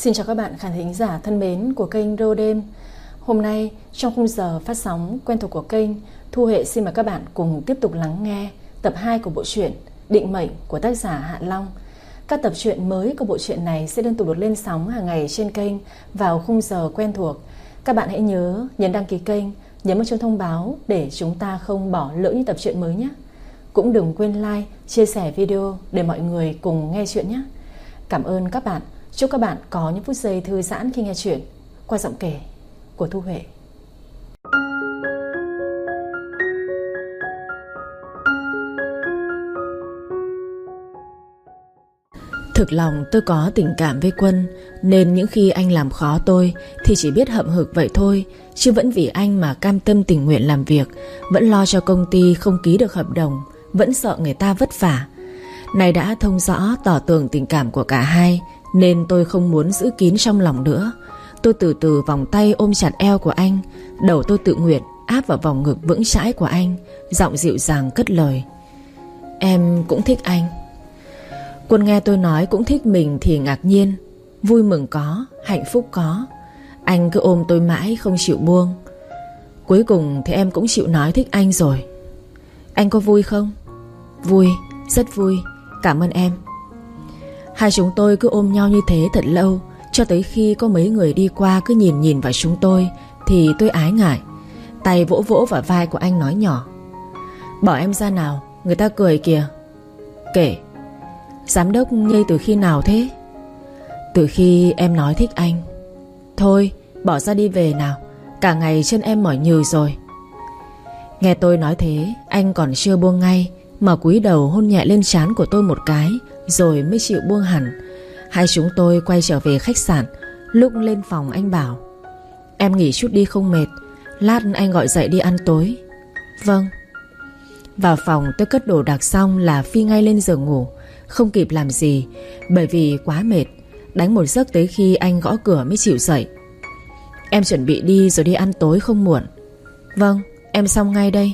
Xin chào các bạn khán thính giả thân mến của kênh Rô Đêm. Hôm nay trong khung giờ phát sóng quen thuộc của kênh, Thu Hệ xin mời các bạn cùng tiếp tục lắng nghe tập 2 của bộ truyện Định Mệnh của tác giả Hạ Long. Các tập truyện mới của bộ truyện này sẽ liên tục được lên sóng hàng ngày trên kênh vào khung giờ quen thuộc. Các bạn hãy nhớ nhấn đăng ký kênh, nhấn vào chuông thông báo để chúng ta không bỏ lỡ những tập truyện mới nhé. Cũng đừng quên like, chia sẻ video để mọi người cùng nghe chuyện nhé. Cảm ơn các bạn. Chúc các bạn có những phút giây thư giãn khi nghe chuyện qua giọng kể của Thu Huệ. Thực lòng tôi có tình cảm với Quân, nên những khi anh làm khó tôi thì chỉ biết hậm hực vậy thôi, chứ vẫn vì anh mà cam tâm tình nguyện làm việc, vẫn lo cho công ty không ký được hợp đồng, vẫn sợ người ta vất vả. Này đã thông rõ tỏ tường tình cảm của cả hai, nên tôi không muốn giữ kín trong lòng nữa. Tôi từ từ vòng tay ôm chặt eo của anh, đầu tôi tự nguyện áp vào vòng ngực vững chãi của anh, giọng dịu dàng cất lời: "Em cũng thích anh." Quân nghe tôi nói cũng thích mình thì ngạc nhiên. Vui mừng có, hạnh phúc có. Anh cứ ôm tôi mãi không chịu buông. Cuối cùng thì em cũng chịu nói thích anh rồi. Anh có vui không? Vui, rất vui, cảm ơn em. Hai chúng tôi cứ ôm nhau như thế thật lâu, cho tới khi có mấy người đi qua cứ nhìn vào chúng tôi thì tôi ái ngại. Tay vỗ vỗ vào vai của anh nói nhỏ: "Bỏ em ra nào, người ta cười kìa." Kể: "Giám đốc nhây từ khi nào thế?" "Từ khi em nói thích anh." "Thôi bỏ ra đi về nào, cả ngày chân em mỏi nhừ rồi." Nghe tôi nói thế, anh còn chưa buông ngay, mà cúi đầu hôn nhẹ lên trán của tôi một cái, rồi mới chịu buông hẳn. Hai chúng tôi quay trở về khách sạn. Lúc lên phòng anh bảo: "Em nghỉ chút đi không mệt, lát anh gọi dậy đi ăn tối." "Vâng." Vào phòng tôi cất đồ đạc xong là phi ngay lên giường ngủ, không kịp làm gì, bởi vì quá mệt. Đánh một giấc tới khi anh gõ cửa mới chịu dậy. "Em chuẩn bị đi rồi đi ăn tối không muộn." "Vâng, em xong ngay đây."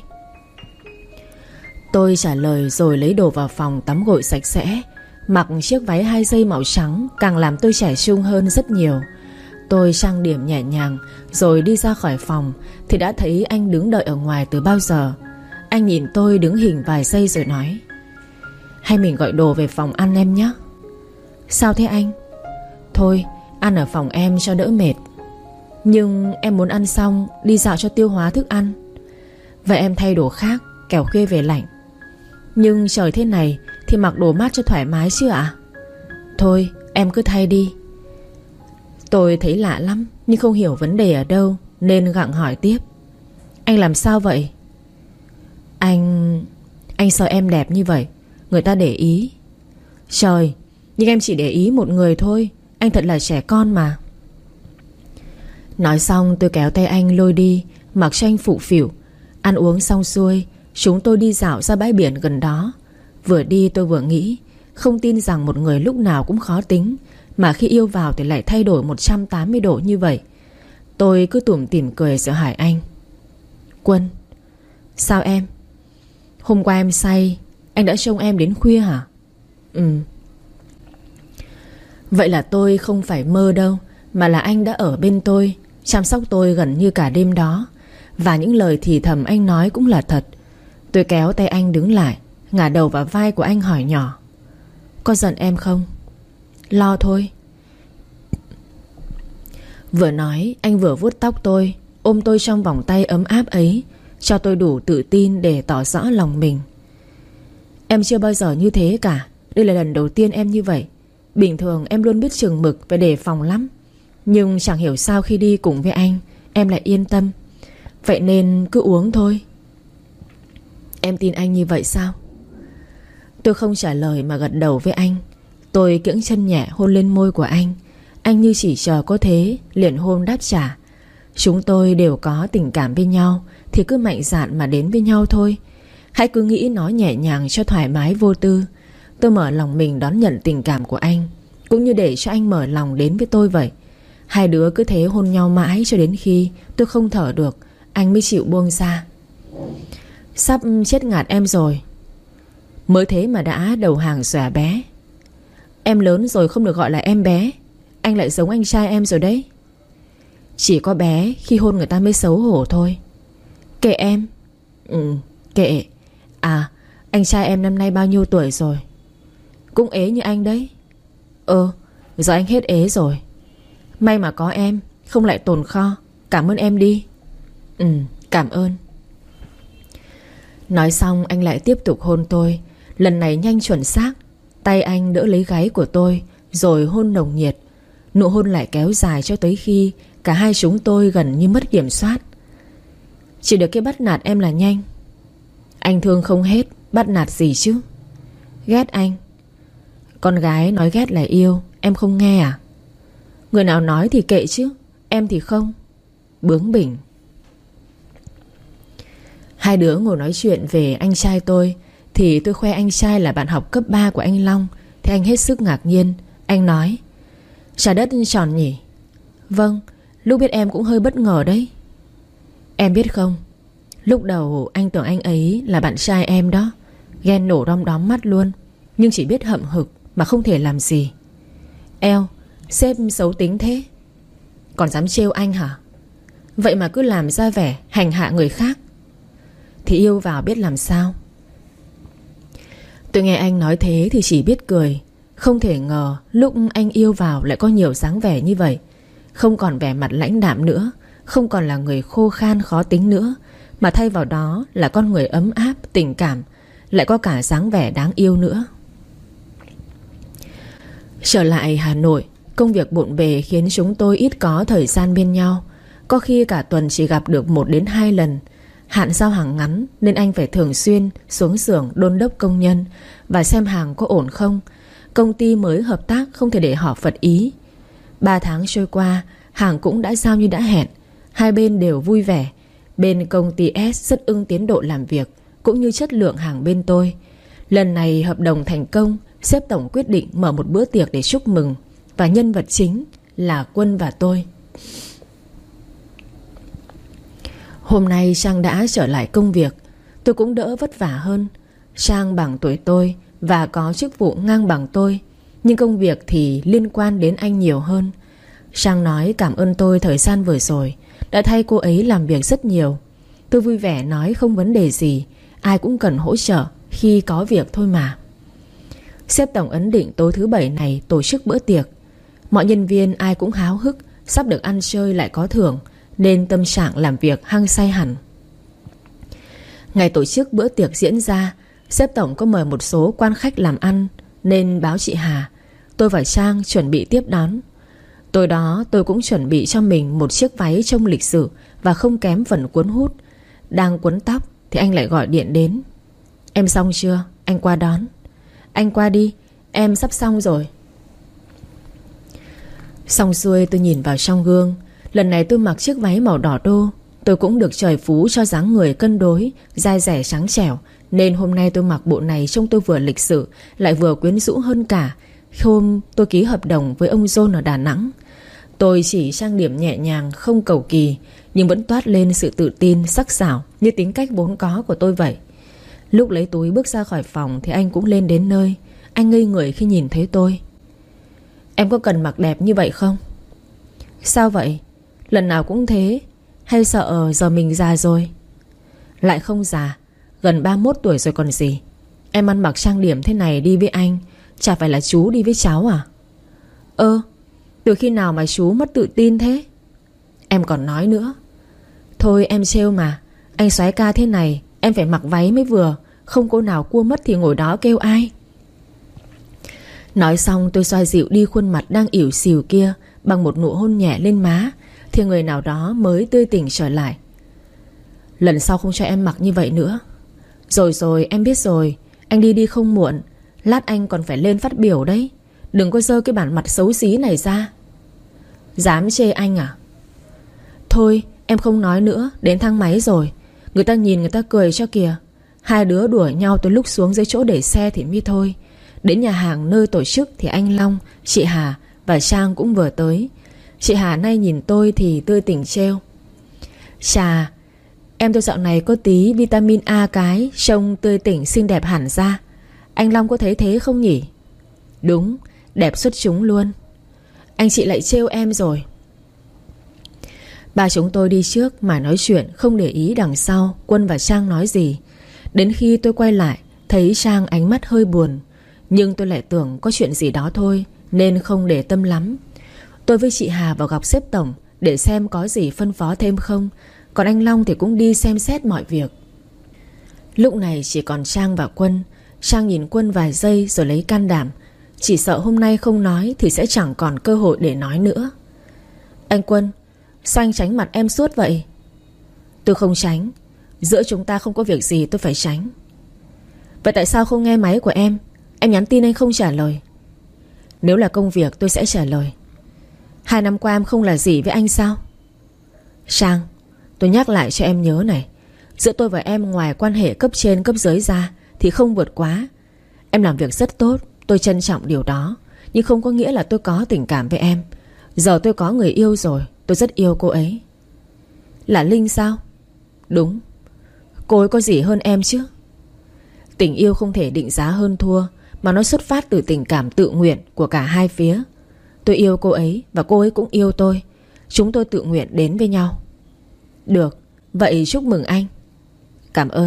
Tôi trả lời rồi lấy đồ vào phòng tắm gội sạch sẽ. Mặc chiếc váy 2 dây màu trắng càng làm tôi trẻ trung hơn rất nhiều. Tôi trang điểm nhẹ nhàng rồi đi ra khỏi phòng thì đã thấy anh đứng đợi ở ngoài từ bao giờ. Anh nhìn tôi đứng hình vài giây rồi nói: "Hay mình gọi đồ về phòng ăn em nhé." "Sao thế anh?" "Thôi ăn ở phòng em cho đỡ mệt." "Nhưng em muốn ăn xong đi dạo cho tiêu hóa thức ăn." "Vậy em thay đồ khác, kẻo khuya về lạnh." "Nhưng trời thế này thì mặc đồ mát cho thoải mái chứ ạ?" "Thôi em cứ thay đi." Tôi thấy lạ lắm nhưng không hiểu vấn đề ở đâu, nên gặng hỏi tiếp: "Anh làm sao vậy?" Anh sợ em đẹp như vậy người ta để ý." "Trời, nhưng em chỉ để ý một người thôi, anh thật là trẻ con mà." Nói xong tôi kéo tay anh lôi đi, mặc cho anh phụng phịu. Ăn uống xong xuôi, chúng tôi đi dạo ra bãi biển gần đó. Vừa đi tôi vừa nghĩ, không tin rằng một người lúc nào cũng khó tính, mà khi yêu vào thì lại thay đổi 180 độ như vậy. Tôi cứ tủm tỉm cười rồi hỏi anh: "Quân, sao em? Hôm qua em say, anh đã trông em đến khuya hả?" "Ừ." "Vậy là tôi không phải mơ đâu, mà là anh đã ở bên tôi, chăm sóc tôi gần như cả đêm đó. Và những lời thì thầm anh nói cũng là thật." Tôi kéo tay anh đứng lại, ngả đầu vào vai của anh hỏi nhỏ: "Có giận em không?" "Lo thôi." Vừa nói anh vừa vuốt tóc tôi, ôm tôi trong vòng tay ấm áp ấy, cho tôi đủ tự tin để tỏ rõ lòng mình. "Em chưa bao giờ như thế cả, đây là lần đầu tiên em như vậy. Bình thường em luôn biết chừng mực và đề phòng lắm, nhưng chẳng hiểu sao khi đi cùng với anh em lại yên tâm. Vậy nên cứ uống thôi." "Em tin anh như vậy sao?" Tôi không trả lời mà gật đầu với anh. Tôi kiễng chân nhẹ hôn lên môi của anh. Anh như chỉ chờ có thế liền hôn đáp trả. Chúng tôi đều có tình cảm với nhau thì cứ mạnh dạn mà đến với nhau thôi. Hãy cứ nghĩ nó nhẹ nhàng cho thoải mái vô tư. Tôi mở lòng mình đón nhận tình cảm của anh, cũng như để cho anh mở lòng đến với tôi vậy. Hai đứa cứ thế hôn nhau mãi cho đến khi tôi không thở được, anh mới chịu buông ra. "Sắp chết ngạt em rồi." "Mới thế mà đã đầu hàng xòe bé." "Em lớn rồi không được gọi là em bé." anh lại giống anh trai em rồi đấy. Chỉ có bé khi hôn người ta mới xấu hổ thôi. Kệ em. Kệ. À, anh trai em năm nay bao nhiêu tuổi rồi? Cũng ế như anh đấy. Giờ anh hết ế rồi. May mà có em, không lại tồn kho. Cảm ơn em đi. Cảm ơn. Nói xong anh lại tiếp tục hôn tôi. Lần này nhanh chuẩn xác. Tay anh đỡ lấy gáy của tôi, rồi hôn nồng nhiệt. Nụ hôn lại kéo dài cho tới khi cả hai chúng tôi gần như mất kiểm soát. Chỉ được cái bắt nạt em là nhanh. Anh thương không hết. Bắt nạt gì chứ? Ghét anh. Con gái nói ghét là yêu, em không nghe à? Người nào nói thì kệ chứ, em thì không. Bướng bỉnh. Hai đứa ngồi nói chuyện về anh trai tôi, thì tôi khoe anh trai là bạn học cấp 3 của anh Long. Thì anh hết sức ngạc nhiên. Anh nói: Trái đất tròn nhỉ? Vâng, lúc biết em cũng hơi bất ngờ đấy. Em biết không, lúc đầu anh tưởng anh ấy là bạn trai em đó. Ghen nổ đom đóm mắt luôn. Nhưng chỉ biết hậm hực mà không thể làm gì. Eo, sếp xấu tính thế. Còn dám trêu anh hả? Vậy mà cứ làm ra vẻ hành hạ người khác. Thì yêu vào biết làm sao. Tôi nghe anh nói thế thì chỉ biết cười. Không thể ngờ lúc anh yêu vào lại có nhiều dáng vẻ như vậy. Không còn vẻ mặt lãnh đạm nữa, không còn là người khô khan khó tính nữa, mà thay vào đó là con người ấm áp, tình cảm, lại có cả dáng vẻ đáng yêu nữa. Trở lại Hà Nội, công việc bộn bề khiến chúng tôi ít có thời gian bên nhau. Có khi cả tuần chỉ gặp được 1 đến 2 lần. Hạn giao hàng ngắn nên anh phải thường xuyên xuống xưởng đôn đốc công nhân và xem hàng có ổn không. Công ty mới hợp tác không thể để họ phật ý. 3 tháng trôi qua, hàng cũng đã giao như đã hẹn. Hai bên đều vui vẻ. Bên công ty S rất ưng tiến độ làm việc cũng như chất lượng hàng bên tôi. Lần này hợp đồng thành công, sếp tổng quyết định mở một bữa tiệc để chúc mừng. Và nhân vật chính là Quân và tôi. Hôm nay Trang đã trở lại công việc. Tôi cũng đỡ vất vả hơn. Trang bằng tuổi tôi và có chức vụ ngang bằng tôi, nhưng công việc thì liên quan đến anh nhiều hơn. Trang nói cảm ơn tôi thời gian vừa rồi, đã thay cô ấy làm việc rất nhiều. Tôi vui vẻ nói không vấn đề gì, ai cũng cần hỗ trợ khi có việc thôi mà. Sếp tổng ấn định tối thứ Bảy này tổ chức bữa tiệc. Mọi nhân viên ai cũng háo hức, sắp được ăn chơi lại có thưởng, nên tâm trạng làm việc hăng say hẳn. Ngày tổ chức bữa tiệc diễn ra, sếp tổng có mời một số quan khách làm ăn, nên báo chị Hà. Tôi và Trang chuẩn bị tiếp đón. Tối đó tôi cũng chuẩn bị cho mình một chiếc váy trông lịch sự và không kém phần cuốn hút. Đang quấn tóc thì anh lại gọi điện đến. Em xong chưa? Anh qua đón. Anh qua đi, em sắp xong rồi. Xong xuôi tôi nhìn vào trong gương. Lần này tôi mặc chiếc váy màu đỏ đô. Tôi cũng được trời phú cho dáng người cân đối, dai dẻ trắng trẻo, nên hôm nay tôi mặc bộ này trông tôi vừa lịch sự lại vừa quyến rũ hơn cả hôm tôi ký hợp đồng với ông John ở Đà Nẵng. Tôi chỉ trang điểm nhẹ nhàng, không cầu kỳ, nhưng vẫn toát lên sự tự tin, sắc sảo như tính cách vốn có của tôi vậy. Lúc lấy túi bước ra khỏi phòng thì anh cũng lên đến nơi. Anh ngây người khi nhìn thấy tôi. Em có cần mặc đẹp như vậy không? Sao vậy? Lần nào cũng thế. Hay sợ giờ mình già rồi? Lại không già, gần 31 tuổi rồi còn gì. Em ăn mặc trang điểm thế này đi với anh, chả phải là chú đi với cháu à? Từ khi nào mà chú mất tự tin thế? Em còn nói nữa. Thôi em trêu mà. Anh soái ca thế này em phải mặc váy mới vừa. Không cô nào cua mất thì ngồi đó kêu ai. Nói xong tôi xoa dịu đi khuôn mặt đang ỉu xìu kia bằng một nụ hôn nhẹ lên má, thì người nào đó mới tươi tỉnh trở lại. Lần sau không cho em mặc như vậy nữa. Rồi em biết rồi. Anh đi không muộn. Lát anh còn phải lên phát biểu đấy. Đừng có dơ cái bản mặt xấu xí này ra. Dám chê anh à? Thôi em không nói nữa. Đến thang máy rồi. Người ta nhìn người ta cười cho kìa. Hai đứa đùa nhau tới lúc xuống dưới chỗ để xe thì mới thôi. Đến nhà hàng nơi tổ chức thì anh Long, chị Hà và Trang cũng vừa tới. Chị Hà nay nhìn tôi thì tươi tỉnh trêu. Chà, em tôi dạo này có tí vitamin A cái, trông tươi tỉnh xinh đẹp hẳn ra. Anh Long có thấy thế không nhỉ? Đúng, đẹp xuất chúng luôn. Anh chị lại trêu em rồi. Ba chúng tôi đi trước mà nói chuyện, không để ý đằng sau Quân và Trang nói gì. Đến khi tôi quay lại, thấy Trang ánh mắt hơi buồn, nhưng tôi lại tưởng có chuyện gì đó thôi, nên không để tâm lắm. Tôi với chị Hà vào gặp sếp tổng để xem có gì phân phó thêm không. Còn anh Long thì cũng đi xem xét mọi việc. Lúc này chỉ còn Trang và Quân. Trang nhìn Quân vài giây rồi lấy can đảm. Chỉ sợ hôm nay không nói thì sẽ chẳng còn cơ hội để nói nữa. Anh Quân, sao anh tránh mặt em suốt vậy? Tôi không tránh. Giữa chúng ta không có việc gì tôi phải tránh. Vậy tại sao không nghe máy của em? Em nhắn tin anh không trả lời. Nếu là công việc tôi sẽ trả lời. 2 năm qua em không là gì với anh sao? Trang, tôi nhắc lại cho em nhớ này. Giữa tôi và em ngoài quan hệ cấp trên cấp dưới ra thì không vượt quá. Em làm việc rất tốt, tôi trân trọng điều đó, nhưng không có nghĩa là tôi có tình cảm với em. Giờ tôi có người yêu rồi, tôi rất yêu cô ấy. Là Linh sao? Đúng. Cô ấy có gì hơn em chứ? Tình yêu không thể định giá hơn thua, mà nó xuất phát từ tình cảm tự nguyện của cả hai phía. Tôi yêu cô ấy và cô ấy cũng yêu tôi. Chúng tôi tự nguyện đến với nhau. Được, vậy chúc mừng anh. Cảm ơn.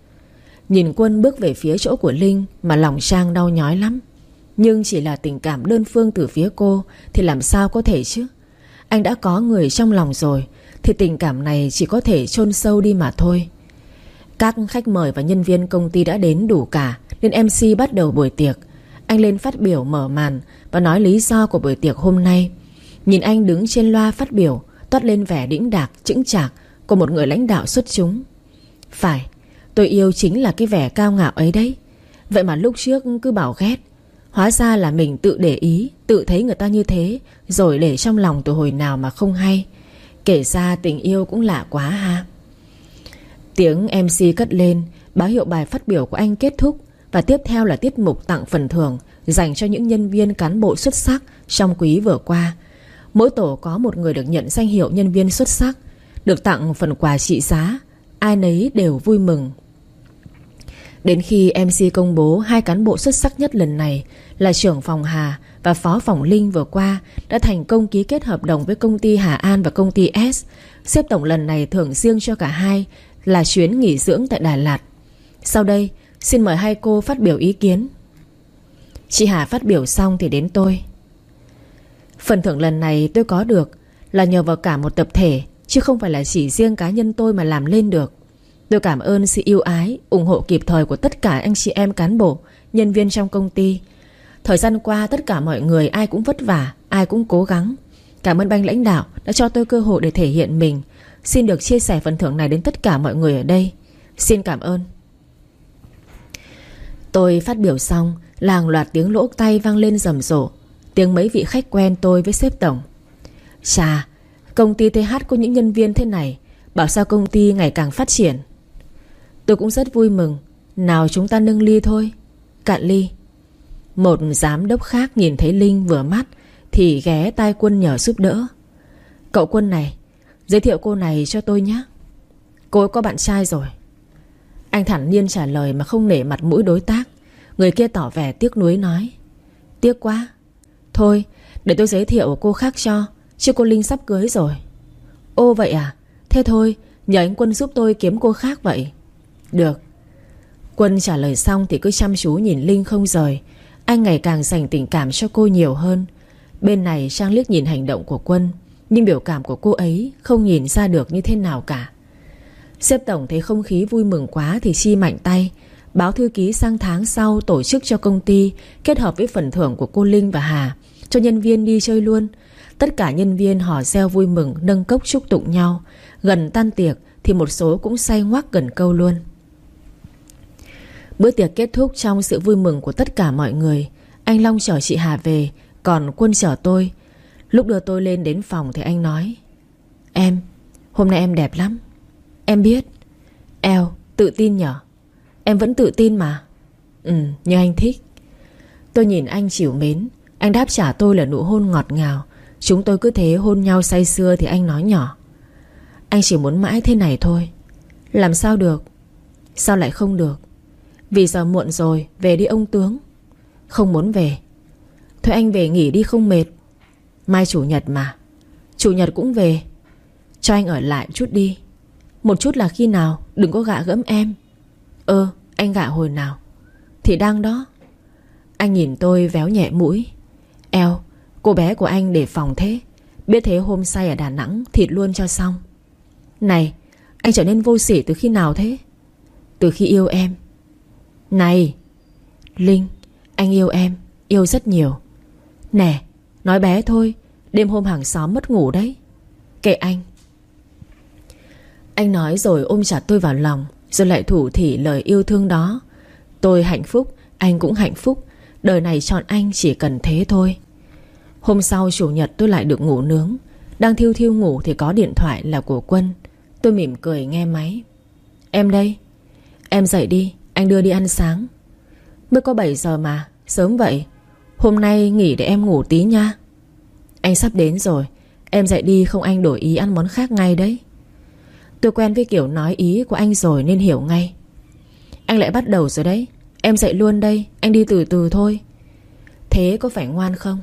Nhìn Quân bước về phía chỗ của Linh mà lòng Trang đau nhói lắm. Nhưng chỉ là tình cảm đơn phương từ phía cô thì làm sao có thể chứ? Anh đã có người trong lòng rồi thì tình cảm này chỉ có thể chôn sâu đi mà thôi. Các khách mời và nhân viên công ty đã đến đủ cả, nên MC bắt đầu buổi tiệc. Anh lên phát biểu mở màn và nói lý do của buổi tiệc hôm nay. Nhìn anh đứng trên loa phát biểu, toát lên vẻ đĩnh đạc, chững chạc của một người lãnh đạo xuất chúng. Phải, tôi yêu chính là cái vẻ cao ngạo ấy đấy. Vậy mà lúc trước cứ bảo ghét, hóa ra là mình tự để ý, tự thấy người ta như thế, rồi để trong lòng từ hồi nào mà không hay. Kể ra tình yêu cũng lạ quá ha. Tiếng MC cất lên, báo hiệu bài phát biểu của anh kết thúc. Và tiếp theo là tiết mục tặng phần thưởng dành cho những nhân viên cán bộ xuất sắc trong quý vừa qua. Mỗi tổ có một người được nhận danh hiệu nhân viên xuất sắc, được tặng phần quà trị giá. Ai nấy đều vui mừng. Đến khi MC công bố 2 cán bộ xuất sắc nhất lần này là trưởng phòng Hà và phó phòng Linh vừa qua đã thành công ký kết hợp đồng với công ty Hà An và công ty S. Sếp tổng lần này thưởng riêng cho cả hai là chuyến nghỉ dưỡng tại Đà Lạt. Sau đây xin mời hai cô phát biểu ý kiến. Chị Hà phát biểu xong thì đến tôi. Phần thưởng lần này tôi có được là nhờ vào cả một tập thể, chứ không phải là chỉ riêng cá nhân tôi mà làm lên được. Tôi cảm ơn sự yêu ái, ủng hộ kịp thời của tất cả anh chị em cán bộ, nhân viên trong công ty. Thời gian qua tất cả mọi người ai cũng vất vả, ai cũng cố gắng. Cảm ơn ban lãnh đạo đã cho tôi cơ hội để thể hiện mình. Xin được chia sẻ phần thưởng này đến tất cả mọi người ở đây. Xin cảm ơn. Tôi phát biểu xong là hàng loạt tiếng lỗ tay vang lên rầm rộ. Tiếng mấy vị khách quen tôi với sếp tổng. Chà, công ty TH có những nhân viên thế này, bảo sao công ty ngày càng phát triển. Tôi cũng rất vui mừng. Nào chúng ta nâng ly thôi. Cạn ly. Một giám đốc khác nhìn thấy Linh vừa mắt thì ghé tai Quân nhờ giúp đỡ. Cậu Quân này, giới thiệu cô này cho tôi nhé. Cô ấy có bạn trai rồi. Anh thản nhiên trả lời mà không nể mặt mũi đối tác. Người kia tỏ vẻ tiếc nuối nói. Tiếc quá. Thôi để tôi giới thiệu cô khác cho, chứ cô Linh sắp cưới rồi. Ô vậy à? Thế thôi nhờ anh Quân giúp tôi kiếm cô khác vậy. Được. Quân trả lời xong thì cứ chăm chú nhìn Linh không rời. Anh ngày càng dành tình cảm cho cô nhiều hơn. Bên này Trang liếc nhìn hành động của Quân, nhưng biểu cảm của cô ấy không nhìn ra được như thế nào cả. Sếp tổng thấy không khí vui mừng quá thì chi mạnh tay, báo thư ký sang tháng sau tổ chức cho công ty kết hợp với phần thưởng của cô Linh và Hà, cho nhân viên đi chơi luôn. Tất cả nhân viên hò reo vui mừng, nâng cốc chúc tụng nhau. Gần tan tiệc thì một số cũng say ngoác gần câu luôn. Bữa tiệc kết thúc trong sự vui mừng của tất cả mọi người. Anh Long chở chị Hà về, còn Quân chở tôi. Lúc đưa tôi lên đến phòng thì anh nói: Em, hôm nay em đẹp lắm. Em biết. Eo, tự tin nhở? Em vẫn tự tin mà. Như anh thích. Tôi nhìn anh trìu mến. Anh đáp trả tôi là nụ hôn ngọt ngào. Chúng tôi cứ thế hôn nhau say sưa thì anh nói nhỏ: Anh chỉ muốn mãi thế này thôi. Làm sao được? Sao lại không được? Vì giờ muộn rồi, về đi ông tướng. Không muốn về. Thôi anh về nghỉ đi không mệt. Mai chủ nhật mà. Chủ nhật cũng về. Cho anh ở lại chút đi. Một chút là khi nào? Đừng có gạ gẫm em. Anh gạ hồi nào? Thì đang đó. Anh nhìn tôi véo nhẹ mũi. Eo, cô bé của anh đề phòng thế. Biết thế hôm say ở Đà Nẵng thịt luôn cho xong. Này, anh trở nên vô sỉ từ khi nào thế? Từ khi yêu em. Này Linh, anh yêu em. Yêu rất nhiều. Nè, nói bé thôi. Đêm hôm hàng xóm mất ngủ đấy. Kệ anh. Anh nói rồi ôm chặt tôi vào lòng, rồi lại thủ thỉ lời yêu thương đó. Tôi hạnh phúc, anh cũng hạnh phúc. Đời này chọn anh chỉ cần thế thôi. Hôm sau chủ nhật tôi lại được ngủ nướng. Đang thiu thiu ngủ thì có điện thoại là của Quân. Tôi mỉm cười nghe máy. Em đây. Em dậy đi, anh đưa đi ăn sáng. Mới có 7 giờ mà, sớm vậy. Hôm nay nghỉ để em ngủ tí nha. Anh sắp đến rồi. Em dậy đi không anh đổi ý ăn món khác ngay đấy. Tôi quen với kiểu nói ý của anh rồi nên hiểu ngay. Anh lại bắt đầu rồi đấy. Em dậy luôn đây, anh đi từ từ thôi. Thế có phải ngoan không?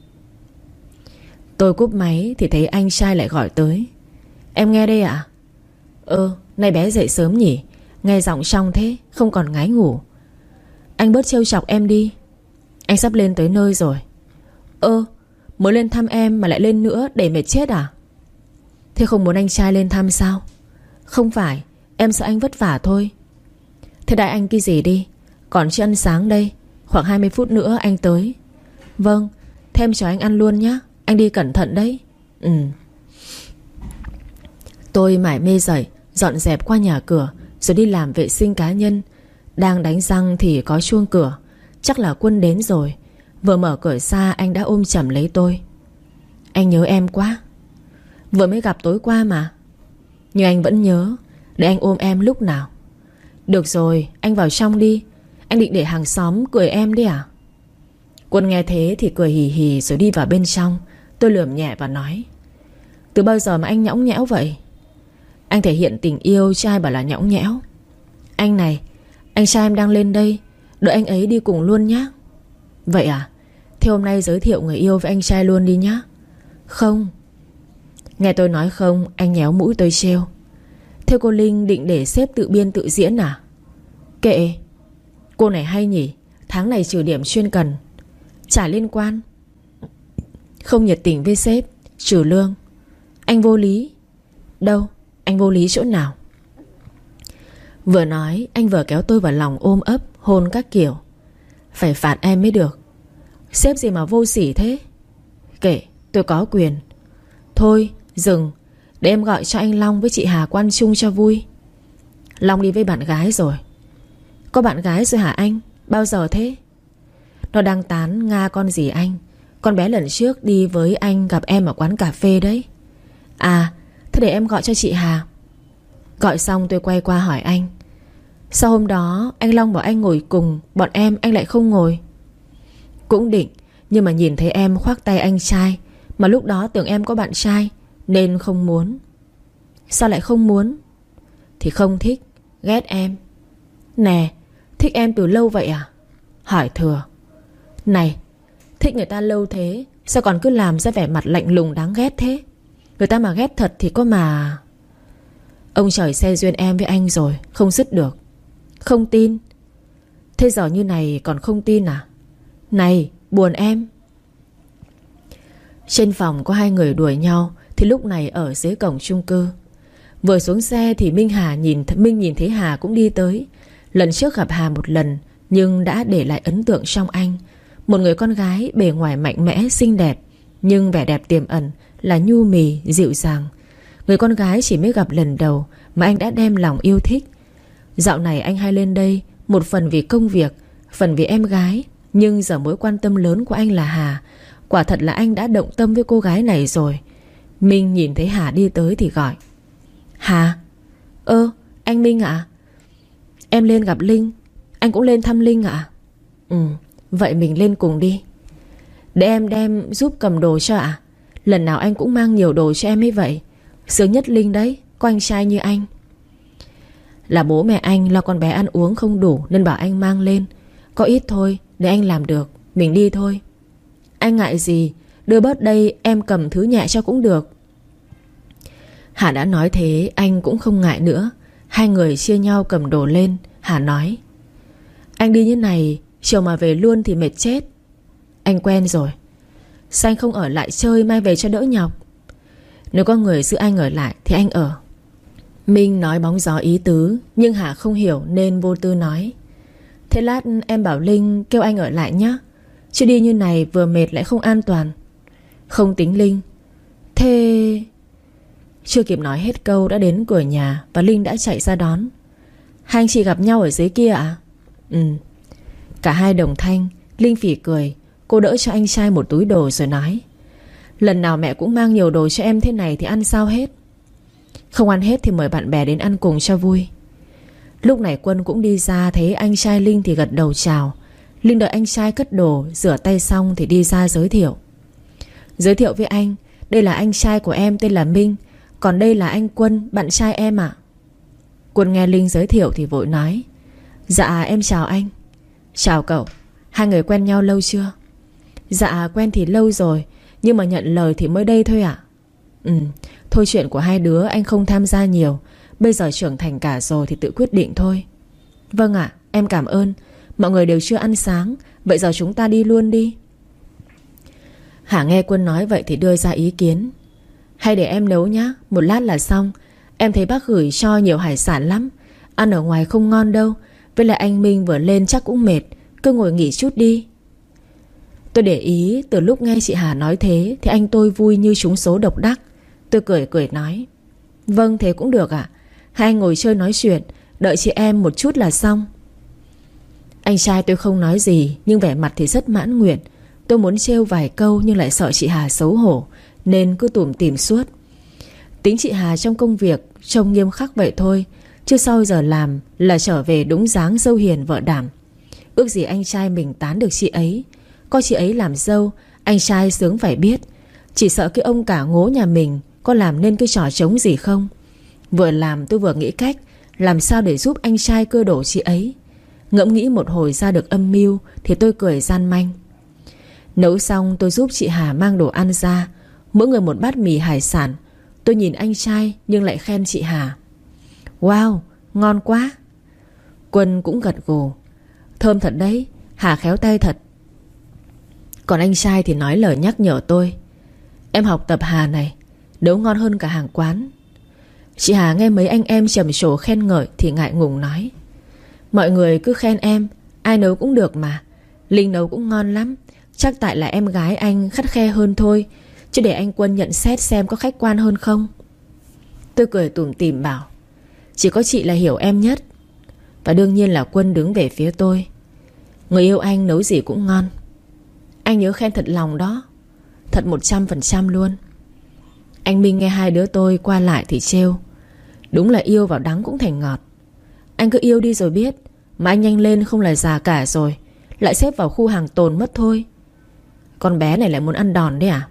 Tôi cúp máy thì thấy anh trai lại gọi tới. Em nghe đây ạ? Nay bé dậy sớm nhỉ. Nghe giọng trong thế, không còn ngái ngủ. Anh bớt trêu chọc em đi. Anh sắp lên tới nơi rồi. Mới lên thăm em mà lại lên nữa để mệt chết à? Thế không muốn anh trai lên thăm sao? Không phải, em sợ anh vất vả thôi. Thế đợi anh cái gì đi. Còn chưa ăn sáng đây. Khoảng 20 phút nữa anh tới. Vâng, thêm cho anh ăn luôn nhé. Anh đi cẩn thận đấy. Tôi mải mê dậy, dọn dẹp qua nhà cửa, rồi đi làm vệ sinh cá nhân. Đang đánh răng thì có chuông cửa. Chắc là Quân đến rồi. Vừa mở cửa ra anh đã ôm chầm lấy tôi. Anh nhớ em quá. Vừa mới gặp tối qua mà. Nhưng anh vẫn nhớ. Để anh ôm em lúc nào. Được rồi, anh vào trong đi. Anh định để hàng xóm cười em đấy à? Quân nghe thế thì cười hì hì rồi đi vào bên trong. Tôi lườm nhẹ và nói. Từ bao giờ mà anh nhõng nhẽo vậy? Anh thể hiện tình yêu chứ ai bảo là nhõng nhẽo. Anh này, anh trai em đang lên đây. Đợi anh ấy đi cùng luôn nhé. Vậy à? Thế hôm nay giới thiệu người yêu với anh trai luôn đi nhé. Không. Nghe tôi nói không, anh nhéo mũi tôi trêu. Thế cô Linh định để sếp tự biên tự diễn à? Kệ. Cô này hay nhỉ. Tháng này trừ điểm chuyên cần. Chả liên quan. Không nhiệt tình với sếp, trừ lương. Anh vô lý. Đâu, anh vô lý chỗ nào? Vừa nói anh vừa kéo tôi vào lòng ôm ấp, hôn các kiểu. Phải phạt em mới được. Sếp gì mà vô sỉ thế? Kệ, tôi có quyền. Thôi, dừng. Để em gọi cho anh Long với chị Hà quan chung cho vui. Long đi với bạn gái rồi. Có bạn gái rồi hả anh? Bao giờ thế? Nó đang tán Nga con gì anh. Con bé lần trước đi với anh gặp em ở quán cà phê đấy. À, thế để em gọi cho chị Hà. Gọi xong tôi quay qua hỏi anh. Sao hôm đó anh Long bảo anh ngồi cùng bọn em, anh lại không ngồi? Cũng định, nhưng mà nhìn thấy em khoác tay anh trai, mà lúc đó tưởng em có bạn trai nên không muốn. Sao lại không muốn? Thì không thích, ghét em. Nè, thích em từ lâu vậy à? Hỏi thừa. Này, thích người ta lâu thế sao còn cứ làm ra vẻ mặt lạnh lùng đáng ghét thế? Người ta mà ghét thật thì có mà. Ông trời xe duyên em với anh rồi, không dứt được. Không tin. Thế giờ như này còn không tin à? Này, buồn em. Trên phòng có hai người đuổi nhau thì lúc này ở dưới cổng chung cư. Vừa xuống xe thì Minh nhìn thấy Hà cũng đi tới. Lần trước gặp Hà một lần, nhưng đã để lại ấn tượng trong anh. Một người con gái bề ngoài mạnh mẽ, xinh đẹp, nhưng vẻ đẹp tiềm ẩn là nhu mì, dịu dàng. Người con gái chỉ mới gặp lần đầu mà anh đã đem lòng yêu thích. Dạo này anh hay lên đây, một phần vì công việc, phần vì em gái. Nhưng giờ mối quan tâm lớn của anh là Hà. Quả thật là anh đã động tâm với cô gái này rồi. Minh nhìn thấy Hà đi tới thì gọi. Hà. Anh Minh ạ. Em lên gặp Linh. Anh cũng lên thăm Linh ạ. Vậy mình lên cùng đi. Để em đem giúp cầm đồ cho ạ. Lần nào anh cũng mang nhiều đồ cho em ấy vậy. Sướng nhất Linh đấy, có anh trai như anh. Là bố mẹ anh lo con bé ăn uống không đủ nên bảo anh mang lên. Có ít thôi, để anh làm được. Mình đi thôi. Anh ngại gì? Đưa bớt đây, em cầm thứ nhẹ cho cũng được. Hà đã nói thế, anh cũng không ngại nữa. Hai người chia nhau cầm đồ lên. Hà nói: Anh đi như này, chiều mà về luôn thì mệt chết. Anh quen rồi. Sao anh không ở lại chơi, mai về cho đỡ nhọc? Nếu có người giữ anh ở lại thì anh ở. Minh nói bóng gió ý tứ, nhưng Hà không hiểu nên vô tư nói: Thế lát em bảo Linh kêu anh ở lại nhé, chứ đi như này vừa mệt lại không an toàn. Không tính Linh. Thế... Chưa kịp nói hết câu đã đến cửa nhà và Linh đã chạy ra đón. Hai anh chị gặp nhau ở dưới kia à? Ừ. Cả hai đồng thanh. Linh phỉ cười. Cô đỡ cho anh trai một túi đồ rồi nói: Lần nào mẹ cũng mang nhiều đồ cho em thế này thì ăn sao hết. Không ăn hết thì mời bạn bè đến ăn cùng cho vui. Lúc này Quân cũng đi ra, thấy anh trai Linh thì gật đầu chào. Linh đợi anh trai cất đồ, rửa tay xong thì đi ra giới thiệu: Giới thiệu với anh, đây là anh trai của em tên là Minh. Còn đây là anh Quân, bạn trai em ạ. Quân nghe Linh giới thiệu thì vội nói: Dạ em chào anh. Chào cậu. Hai người quen nhau lâu chưa? Dạ quen thì lâu rồi, nhưng mà nhận lời thì mới đây thôi ạ. Thôi chuyện của hai đứa anh không tham gia nhiều. Bây giờ trưởng thành cả rồi thì tự quyết định thôi. Vâng ạ, em cảm ơn. Mọi người đều chưa ăn sáng, vậy giờ chúng ta đi luôn đi. Hà nghe Quân nói vậy thì đưa ra ý kiến: Hay để em nấu nhá, một lát là xong. Em thấy bác gửi cho nhiều hải sản lắm, ăn ở ngoài không ngon đâu. Với lại anh Minh vừa lên chắc cũng mệt, cứ ngồi nghỉ chút đi. Tôi để ý từ lúc nghe chị Hà nói thế thì anh tôi vui như trúng số độc đắc. Tôi cười nói: Vâng thế cũng được ạ. Hai anh ngồi chơi nói chuyện, đợi chị em một chút là xong. Anh trai tôi không nói gì, nhưng vẻ mặt thì rất mãn nguyện. Tôi muốn trêu vài câu nhưng lại sợ chị Hà xấu hổ, nên cứ tủm tỉm suốt. Tính chị Hà trong công việc trông nghiêm khắc vậy thôi, chứ sau giờ làm là trở về đúng dáng dâu hiền vợ đảm. Ước gì anh trai mình tán được chị ấy. Có chị ấy làm dâu, anh trai sướng phải biết. Chỉ sợ cái ông cả ngố nhà mình có làm nên cái trò trống gì không. Vừa làm tôi vừa nghĩ cách làm sao để giúp anh trai cưa đổ chị ấy. Ngẫm nghĩ một hồi ra được âm mưu thì tôi cười gian manh. Nấu xong tôi giúp chị Hà mang đồ ăn ra, mỗi người một bát mì hải sản. Tôi nhìn anh trai nhưng lại khen chị Hà: Wow, ngon quá. Quân cũng gật gù: Thơm thật đấy, Hà khéo tay thật. Còn anh trai thì nói lời nhắc nhở tôi: Em học tập Hà này, nấu ngon hơn cả hàng quán. Chị Hà nghe mấy anh em trầm trồ khen ngợi thì ngại ngùng nói: Mọi người cứ khen em, ai nấu cũng được mà. Linh nấu cũng ngon lắm, chắc tại là em gái anh khắt khe hơn thôi, chứ để anh Quân nhận xét xem có khách quan hơn không. Tôi cười tủm tỉm bảo: Chỉ có chị là hiểu em nhất. Và đương nhiên là Quân đứng về phía tôi: Người yêu anh nấu gì cũng ngon. Anh nhớ khen thật lòng đó. Thật 100% luôn. Anh Minh nghe hai đứa tôi qua lại thì trêu: Đúng là yêu vào đắng cũng thành ngọt. Anh cứ yêu đi rồi biết. Mà anh nhanh lên không là già cả rồi, lại xếp vào khu hàng tồn mất thôi. Con bé này lại muốn ăn đòn đấy à?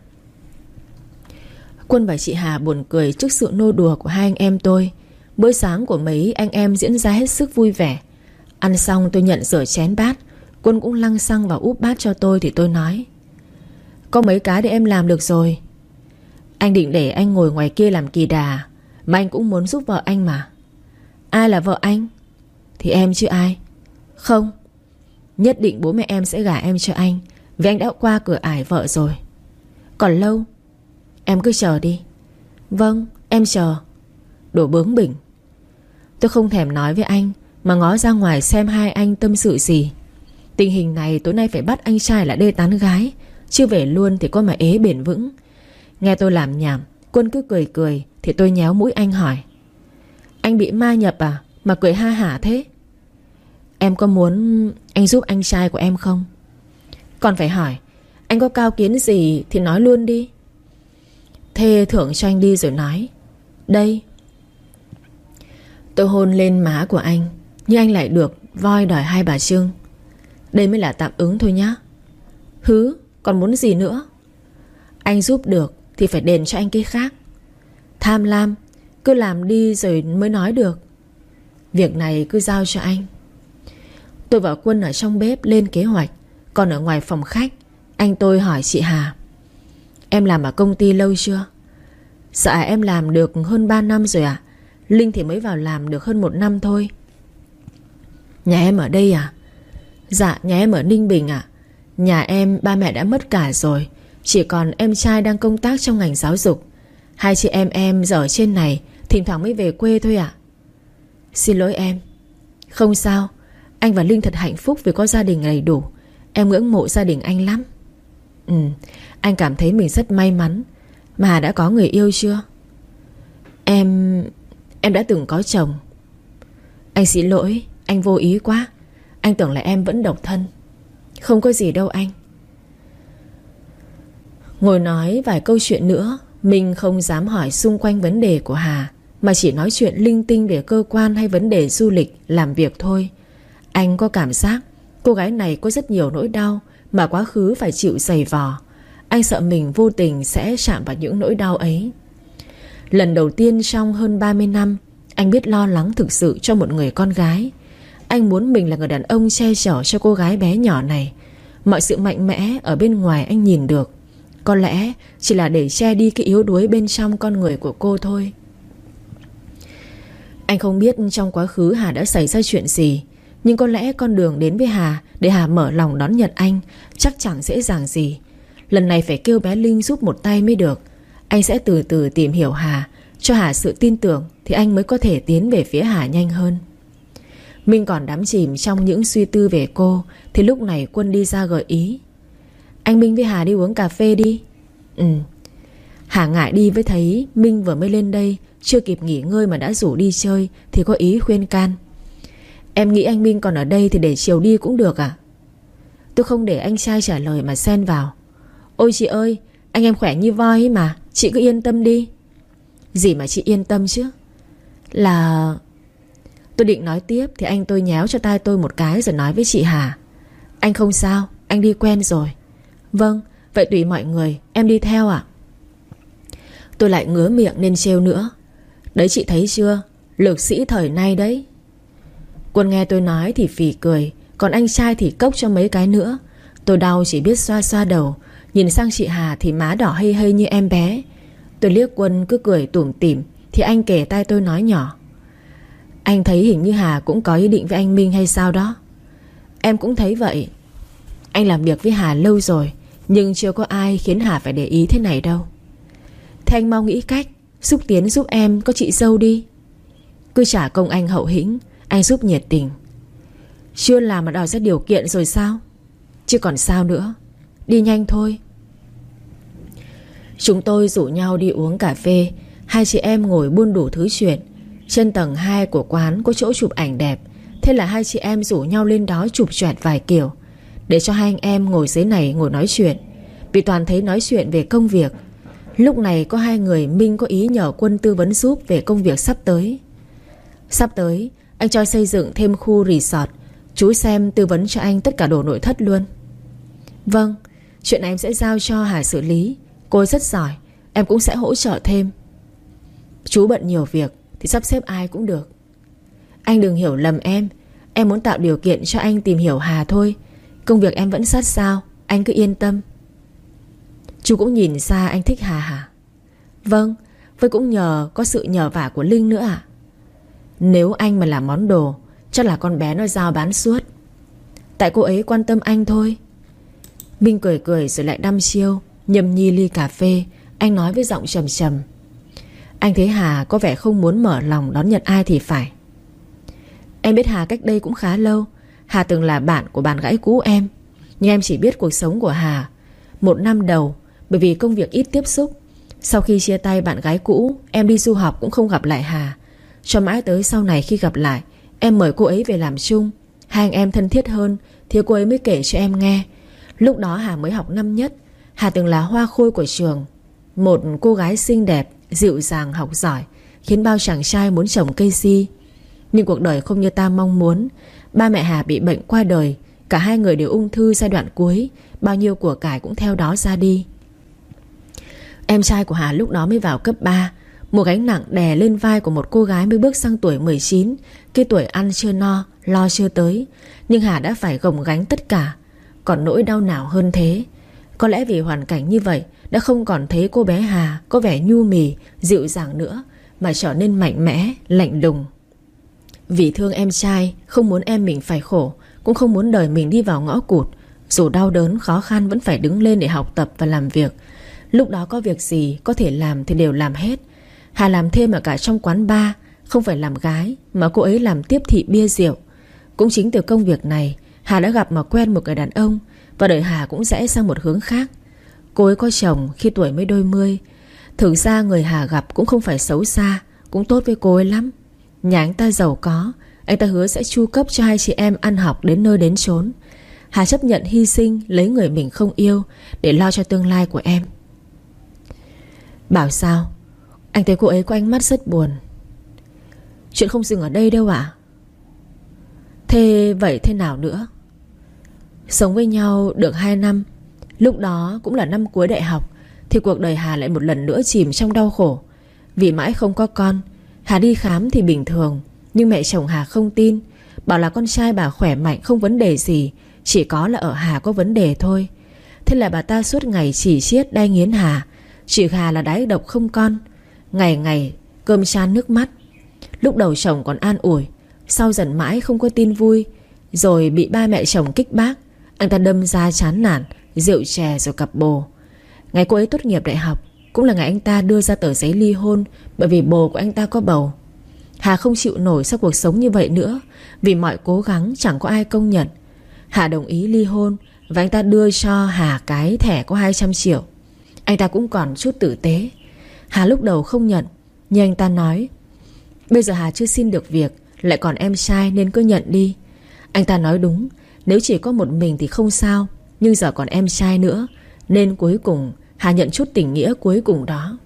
Quân và chị Hà buồn cười trước sự nô đùa của hai anh em tôi. Bữa sáng của mấy anh em diễn ra hết sức vui vẻ. Ăn xong tôi nhận rửa chén bát. Quân cũng lăng xăng vào úp bát cho tôi thì tôi nói: Có mấy cái để em làm được rồi. Anh định để anh ngồi ngoài kia làm kỳ đà, mà anh cũng muốn giúp vợ anh mà. Ai là vợ anh? Thì em chứ ai. Không, nhất định bố mẹ em sẽ gả em cho anh, vì anh đã qua cửa ải vợ rồi. Còn lâu. Em cứ chờ đi. Vâng, em chờ. Đồ bướng bỉnh. Tôi không thèm nói với anh, mà ngó ra ngoài xem hai anh tâm sự gì. Tình hình này tối nay phải bắt anh trai lại đây tán gái, chứ về luôn thì có mà ế bền vững. Nghe tôi làm nhảm, Quân cứ cười thì tôi nhéo mũi anh hỏi: Anh bị ma nhập à, mà cười ha hả thế? Em có muốn anh giúp anh trai của em không? Còn phải hỏi, anh có cao kiến gì thì nói luôn đi. Thế thưởng cho anh đi rồi nói. Đây. Tôi hôn lên má của anh, nhưng anh lại được voi đòi 2 bà trưng. Đây mới là tạm ứng thôi nhá. Hứ, còn muốn gì nữa? Anh giúp được thì phải đền cho anh cái khác. Tham lam, cứ làm đi rồi mới nói được. Việc này cứ giao cho anh. Tôi và Quân ở trong bếp lên kế hoạch. Còn ở ngoài phòng khách, anh tôi hỏi chị Hà: Em làm ở công ty lâu chưa? Dạ em làm được hơn 3 năm rồi ạ. Linh thì mới vào làm được hơn 1 năm thôi. Nhà em ở đây à? Dạ nhà em ở Ninh Bình ạ. Nhà em ba mẹ đã mất cả rồi. Chỉ còn em trai đang công tác trong ngành giáo dục. Hai chị em giờ ở trên này, thỉnh thoảng mới về quê thôi ạ. Xin lỗi em. Không sao. Anh và Linh thật hạnh phúc vì có gia đình đầy đủ. Em ngưỡng mộ gia đình anh lắm. Anh cảm thấy mình rất may mắn. Mà đã có người yêu chưa? Em đã từng có chồng. Anh xin lỗi, anh vô ý quá. Anh tưởng là em vẫn độc thân. Không có gì đâu anh. Ngồi nói vài câu chuyện nữa, mình không dám hỏi xung quanh vấn đề của Hà, mà chỉ nói chuyện linh tinh về cơ quan hay vấn đề du lịch, làm việc thôi. Anh có cảm giác cô gái này có rất nhiều nỗi đau mà quá khứ phải chịu giày vò. Anh sợ mình vô tình sẽ chạm vào những nỗi đau ấy. Lần đầu tiên trong hơn 30 năm, anh biết lo lắng thực sự cho một người con gái. Anh muốn mình là người đàn ông che chở cho cô gái bé nhỏ này. Mọi sự mạnh mẽ ở bên ngoài anh nhìn được, có lẽ chỉ là để che đi cái yếu đuối bên trong con người của cô thôi. Anh không biết trong quá khứ Hà đã xảy ra chuyện gì, nhưng có lẽ con đường đến với Hà để Hà mở lòng đón nhận anh chắc chẳng dễ dàng gì. Lần này phải kêu bé Linh giúp một tay mới được. Anh sẽ từ từ tìm hiểu Hà, cho Hà sự tin tưởng, thì anh mới có thể tiến về phía Hà nhanh hơn. Minh còn đắm chìm trong những suy tư về cô, thì lúc này Quân đi ra gợi ý. Anh Minh với Hà đi uống cà phê đi. Hà ngại đi với thấy Minh vừa mới lên đây, chưa kịp nghỉ ngơi mà đã rủ đi chơi, thì có ý khuyên can. Em nghĩ anh Minh còn ở đây thì để chiều đi cũng được à? Tôi không để anh trai trả lời mà xen vào. Ôi chị ơi, anh em khỏe như voi ấy mà, chị cứ yên tâm đi. Gì mà chị yên tâm chứ? Là... Tôi định nói tiếp thì anh tôi nhéo cho tai tôi một cái rồi nói với chị Hà. Anh không sao, anh đi quen rồi. Vâng, vậy tùy mọi người, em đi theo ạ. Tôi lại ngứa miệng nên trêu nữa. Đấy chị thấy chưa, lực sĩ thời nay đấy. Quân nghe tôi nói thì phì cười, còn anh trai thì cốc cho mấy cái nữa. Tôi đau chỉ biết xoa xoa đầu. Nhìn sang chị Hà thì má đỏ hây hây như em bé. Tôi liếc Quân cứ cười tủm tỉm, thì anh kể tai tôi nói nhỏ. Anh thấy hình như Hà cũng có ý định với anh Minh hay sao đó. Em cũng thấy vậy. Anh làm việc với Hà lâu rồi, nhưng chưa có ai khiến Hà phải để ý thế này đâu. Thế anh mau nghĩ cách xúc tiến giúp em có chị dâu đi. Cứ trả công anh hậu hĩnh, anh giúp nhiệt tình. Chưa làm mà đòi ra điều kiện rồi sao? Chứ còn sao nữa. Đi nhanh thôi. Chúng tôi rủ nhau đi uống cà phê. Hai chị em ngồi buôn đủ thứ chuyện. Trên tầng 2 của quán có chỗ chụp ảnh đẹp, thế là hai chị em rủ nhau lên đó chụp choẹt vài kiểu, để cho hai anh em ngồi dưới này ngồi nói chuyện. Vì toàn thấy nói chuyện về công việc. Lúc này có hai người Minh có ý nhờ Quân tư vấn giúp về công việc sắp tới. Sắp tới anh cho xây dựng thêm khu resort. Chú xem tư vấn cho anh tất cả đồ nội thất luôn. Vâng, chuyện này em sẽ giao cho Hà xử lý. Cô ấy rất giỏi, em cũng sẽ hỗ trợ thêm. Chú bận nhiều việc thì sắp xếp ai cũng được. Anh đừng hiểu lầm em muốn tạo điều kiện cho anh tìm hiểu Hà thôi. Công việc em vẫn sát sao, anh cứ yên tâm. Chú cũng nhìn ra anh thích Hà hả? Vâng, với cũng nhờ có sự nhờ vả của Linh nữa à? Nếu anh mà làm món đồ, chắc là con bé nó giao bán suốt. Tại cô ấy quan tâm anh thôi. Minh cười cười rồi lại đăm chiêu, nhâm nhi ly cà phê. Anh nói với giọng trầm trầm. Anh thấy Hà có vẻ không muốn mở lòng đón nhận ai thì phải. Em biết Hà cách đây cũng khá lâu. Hà từng là bạn của bạn gái cũ em. Nhưng em chỉ biết cuộc sống của Hà 1 năm đầu, bởi vì công việc ít tiếp xúc. Sau khi chia tay bạn gái cũ, em đi du học cũng không gặp lại Hà. Cho mãi tới sau này khi gặp lại, em mời cô ấy về làm chung. Hai anh em thân thiết hơn thì cô ấy mới kể cho em nghe. Lúc đó Hà mới học năm nhất. Hà từng là hoa khôi của trường, một cô gái xinh đẹp, dịu dàng, học giỏi, khiến bao chàng trai muốn trồng cây si. Nhưng cuộc đời không như ta mong muốn. Ba mẹ Hà bị bệnh qua đời. Cả hai người đều ung thư giai đoạn cuối. Bao nhiêu của cải cũng theo đó ra đi. Em trai của Hà lúc đó mới vào cấp 3. Một gánh nặng đè lên vai của một cô gái mới bước sang tuổi 19. Cái tuổi ăn chưa no, lo chưa tới. Nhưng Hà đã phải gồng gánh tất cả. Còn nỗi đau nào hơn thế. Có lẽ vì hoàn cảnh như vậy đã không còn thấy cô bé Hà có vẻ nhu mì, dịu dàng nữa, mà trở nên mạnh mẽ, lạnh lùng. Vì thương em trai, không muốn em mình phải khổ, cũng không muốn đời mình đi vào ngõ cụt. Dù đau đớn, khó khăn vẫn phải đứng lên để học tập và làm việc. Lúc đó có việc gì có thể làm thì đều làm hết. Hà làm thêm ở cả trong quán bar, không phải làm gái, mà cô ấy làm tiếp thị bia rượu. Cũng chính từ công việc này, Hà đã gặp mà quen một người đàn ông, và đời Hà cũng rẽ sang một hướng khác. Cô ấy có chồng khi tuổi mới đôi mươi. Thực ra người Hà gặp cũng không phải xấu xa, cũng tốt với cô ấy lắm. Nhà anh ta giàu có, anh ta hứa sẽ chu cấp cho hai chị em ăn học đến nơi đến chốn. Hà chấp nhận hy sinh lấy người mình không yêu để lo cho tương lai của em. Bảo sao? Anh thấy cô ấy có ánh mắt rất buồn. Chuyện không dừng ở đây đâu ạ. Thế vậy thế nào nữa? Sống với nhau được 2 năm, lúc đó cũng là năm cuối đại học, thì cuộc đời Hà lại một lần nữa chìm trong đau khổ. Vì mãi không có con, Hà đi khám thì bình thường, nhưng mẹ chồng Hà không tin, bảo là con trai bà khỏe mạnh không vấn đề gì, chỉ có là ở Hà có vấn đề thôi. Thế là bà ta suốt ngày chỉ chiết đay nghiến Hà, chỉ Hà là đái độc không con. Ngày ngày cơm chan nước mắt. Lúc đầu chồng còn an ủi, sau dần mãi không có tin vui, rồi bị ba mẹ chồng kích bác. Anh ta đâm ra chán nản, rượu chè rồi cặp bồ. Ngày cô ấy tốt nghiệp đại học cũng là ngày anh ta đưa ra tờ giấy ly hôn, bởi vì bồ của anh ta có bầu. Hà không chịu nổi sau cuộc sống như vậy nữa, vì mọi cố gắng chẳng có ai công nhận. Hà đồng ý ly hôn, và anh ta đưa cho Hà cái thẻ có 200 triệu. Anh ta cũng còn chút tử tế. Hà lúc đầu không nhận, nhưng anh ta nói bây giờ Hà chưa xin được việc, lại còn em trai nên cứ nhận đi. Anh ta nói đúng, nếu chỉ có một mình thì không sao, nhưng giờ còn em trai nữa, nên cuối cùng Hà nhận chút tình nghĩa cuối cùng đó.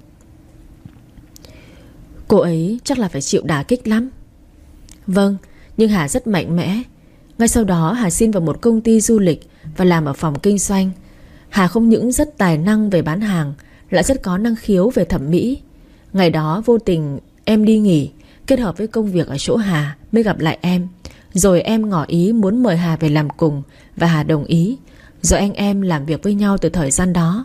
Cô ấy chắc là phải chịu đả kích lắm. Vâng, nhưng Hà rất mạnh mẽ. Ngay sau đó Hà xin vào một công ty du lịch và làm ở phòng kinh doanh. Hà không những rất tài năng về bán hàng, lại rất có năng khiếu về thẩm mỹ. Ngày đó vô tình em đi nghỉ, kết hợp với công việc ở chỗ Hà mới gặp lại em. Rồi em ngỏ ý muốn mời Hà về làm cùng, và Hà đồng ý. Rồi anh em làm việc với nhau từ thời gian đó.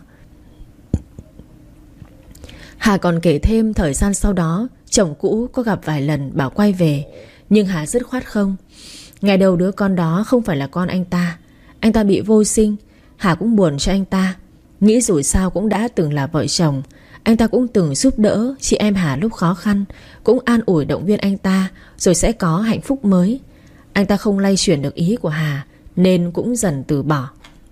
Hà còn kể thêm thời gian sau đó chồng cũ có gặp vài lần bảo quay về, nhưng Hà dứt khoát không. Ngày đầu đứa con đó không phải là con anh ta. Anh ta bị vô sinh. Hà cũng buồn cho anh ta, nghĩ dù sao cũng đã từng là vợ chồng. Anh ta cũng từng giúp đỡ chị em Hà lúc khó khăn, cũng an ủi động viên anh ta, rồi sẽ có hạnh phúc mới. Anh ta không lay chuyển được ý của Hà, nên cũng dần từ bỏ.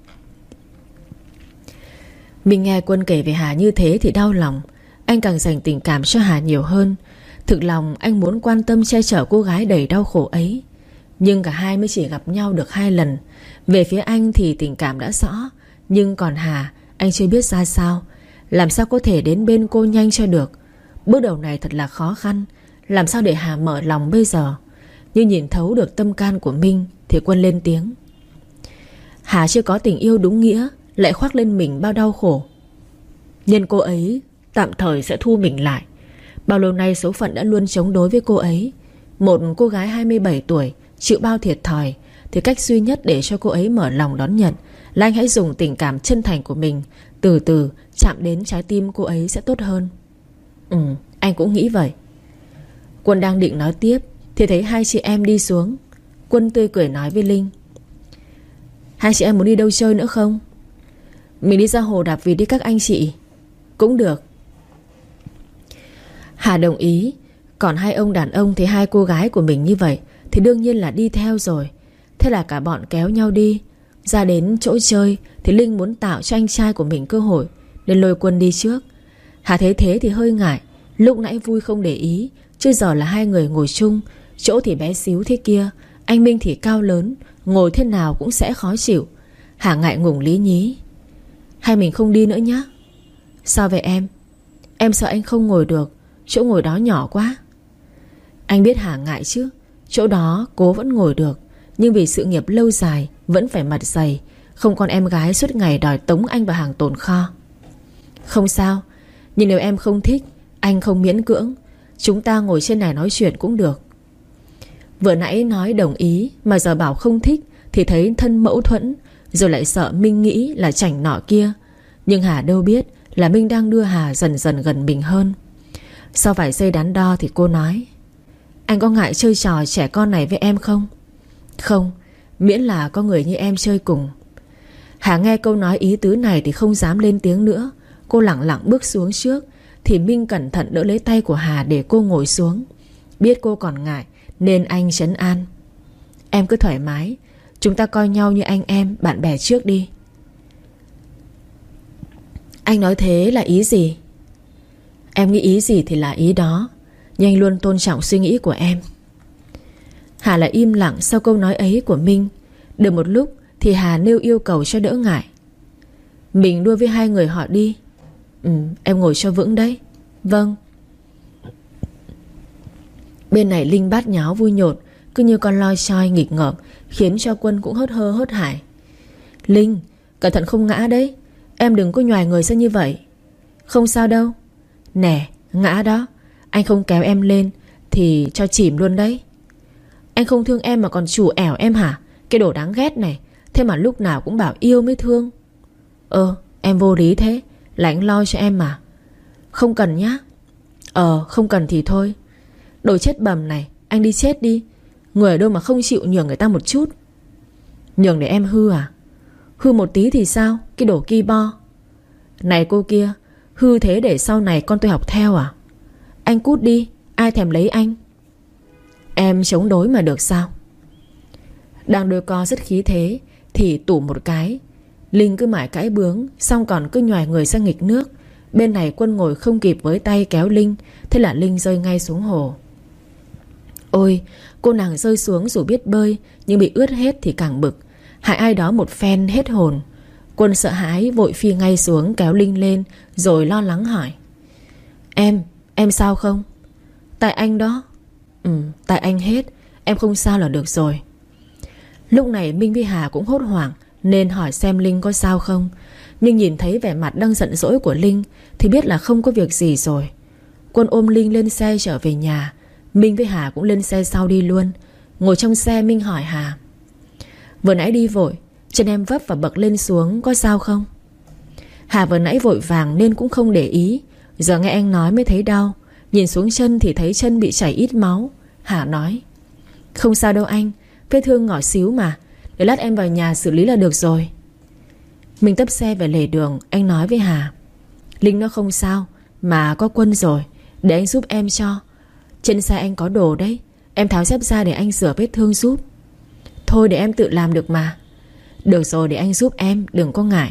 Mình nghe Quân kể về Hà như thế thì đau lòng. Anh càng dành tình cảm cho Hà nhiều hơn. Thực lòng anh muốn quan tâm che chở cô gái đầy đau khổ ấy. Nhưng cả hai mới chỉ gặp nhau được 2 lần. Về phía anh thì tình cảm đã rõ, nhưng còn Hà, anh chưa biết ra sao. Làm sao có thể đến bên cô nhanh cho được. Bước đầu này thật là khó khăn. Làm sao để Hà mở lòng bây giờ? Như nhìn thấu được tâm can của Minh thì Quân lên tiếng. Hà chưa có tình yêu đúng nghĩa, lại khoác lên mình bao đau khổ. Nên cô ấy tạm thời sẽ thu mình lại. Bao lâu nay số phận đã luôn chống đối với cô ấy. Một cô gái 27 tuổi chịu bao thiệt thòi, thì cách duy nhất để cho cô ấy mở lòng đón nhận là anh hãy dùng tình cảm chân thành của mình từ từ chạm đến trái tim cô ấy sẽ tốt hơn. Anh cũng nghĩ vậy. Quân đang định nói tiếp thì thấy hai chị em đi xuống. Quân tươi cười nói với Linh: hai chị em muốn đi đâu chơi nữa không? Mình đi ra hồ đạp vì đi các anh chị. Cũng được. Hà đồng ý. Còn hai ông đàn ông thấy hai cô gái của mình như vậy thì đương nhiên là đi theo rồi. Thế là cả bọn kéo nhau đi. Ra đến chỗ chơi thì Linh muốn tạo cho anh trai của mình cơ hội, nên lôi Quân đi trước. Hà thấy thế thì hơi ngại. Lúc nãy vui không để ý, chứ giờ là hai người ngồi chung. Chỗ thì bé xíu thế kia, anh Minh thì cao lớn, ngồi thế nào cũng sẽ khó chịu. Hà ngại ngùng lý nhí: hay mình không đi nữa nhá. Sao vậy em? Em sợ anh không ngồi được, chỗ ngồi đó nhỏ quá. Anh biết Hà ngại chứ. Chỗ đó cố vẫn ngồi được, nhưng vì sự nghiệp lâu dài vẫn phải mặt dày, không con em gái suốt ngày đòi tống anh vào hàng tồn kho. Không sao, nhưng nếu em không thích, anh không miễn cưỡng. Chúng ta ngồi trên này nói chuyện cũng được. Vừa nãy nói đồng ý mà giờ bảo không thích thì thấy thân mâu thuẫn, rồi lại sợ Minh nghĩ là chảnh nọ kia. Nhưng Hà đâu biết là Minh đang đưa Hà dần dần gần mình hơn. Sau vài giây đắn đo thì cô nói: Anh có ngại chơi trò trẻ con này với em không? Không, miễn là có người như em chơi cùng. Hà nghe câu nói ý tứ này thì không dám lên tiếng nữa. Cô lẳng lặng bước xuống trước, thì Minh cẩn thận đỡ lấy tay của Hà để cô ngồi xuống. Biết cô còn ngại nên anh trấn an: Em cứ thoải mái, chúng ta coi nhau như anh em, bạn bè trước đi. Anh nói thế là ý gì? Em nghĩ ý gì thì là ý đó, nhưng anh luôn tôn trọng suy nghĩ của em. Hà lại im lặng sau câu nói ấy của Minh. Được một lúc thì Hà nêu yêu cầu cho đỡ ngại: Mình đua với hai người họ đi. Em ngồi cho vững đấy. Vâng. Bên này Linh bát nháo vui nhộn, cứ như con loi choi nghịch ngợm, khiến cho Quân cũng hớt hơ hớt hải. Linh, cẩn thận không ngã đấy. Em đừng có nhoài người ra như vậy. Không sao đâu. Nè, ngã đó, anh không kéo em lên thì cho chìm luôn đấy. Anh không thương em mà còn chủ ẻo em hả? Cái đồ đáng ghét này. Thế mà lúc nào cũng bảo yêu mới thương. Em vô lý thế. Là anh lo cho em mà. Không cần nhá. Không cần thì thôi. Đồ chết bầm này, anh đi chết đi. Người ở đâu mà không chịu nhường người ta một chút. Nhường để em hư à? Hư một tí thì sao? Cái đồ ki bo. Này cô kia, hư thế để sau này con tôi học theo à? Anh cút đi, ai thèm lấy anh. Em chống đối mà được sao? Đang đôi co rất khí thế thì tủ một cái. Linh cứ mãi cãi bướng, xong còn cứ nhoài người sang nghịch nước. Bên này Quân ngồi không kịp với tay kéo Linh. Thế là Linh rơi ngay xuống hồ. Ôi, cô nàng rơi xuống dù biết bơi, nhưng bị ướt hết thì càng bực. Hại ai đó một phen hết hồn. Quân sợ hãi vội phi ngay xuống kéo Linh lên, rồi lo lắng hỏi: Em sao không? Tại anh đó. Tại anh hết. Em không sao là được rồi. Lúc này Minh với Hà cũng hốt hoảng nên hỏi xem Linh có sao không. Nhưng nhìn thấy vẻ mặt đang giận dỗi của Linh thì biết là không có việc gì rồi. Quân ôm Linh lên xe trở về nhà. Minh với Hà cũng lên xe sau đi luôn. Ngồi trong xe Minh hỏi Hà: Vừa nãy đi vội, chân em vấp và bật lên xuống, có sao không? Hà vừa nãy vội vàng nên cũng không để ý. Giờ nghe anh nói mới thấy đau. Nhìn xuống chân thì thấy chân bị chảy ít máu. Hà nói: Không sao đâu anh, vết thương nhỏ xíu mà. Để lát em vào nhà xử lý là được rồi. Mình tấp xe về lề đường, anh nói với Hà: Linh nó không sao, mà có Quân rồi, để anh giúp em cho. Trên xe anh có đồ đấy, em tháo dép ra để anh rửa vết thương giúp. Thôi để em tự làm được mà. Được rồi, để anh giúp em, đừng có ngại.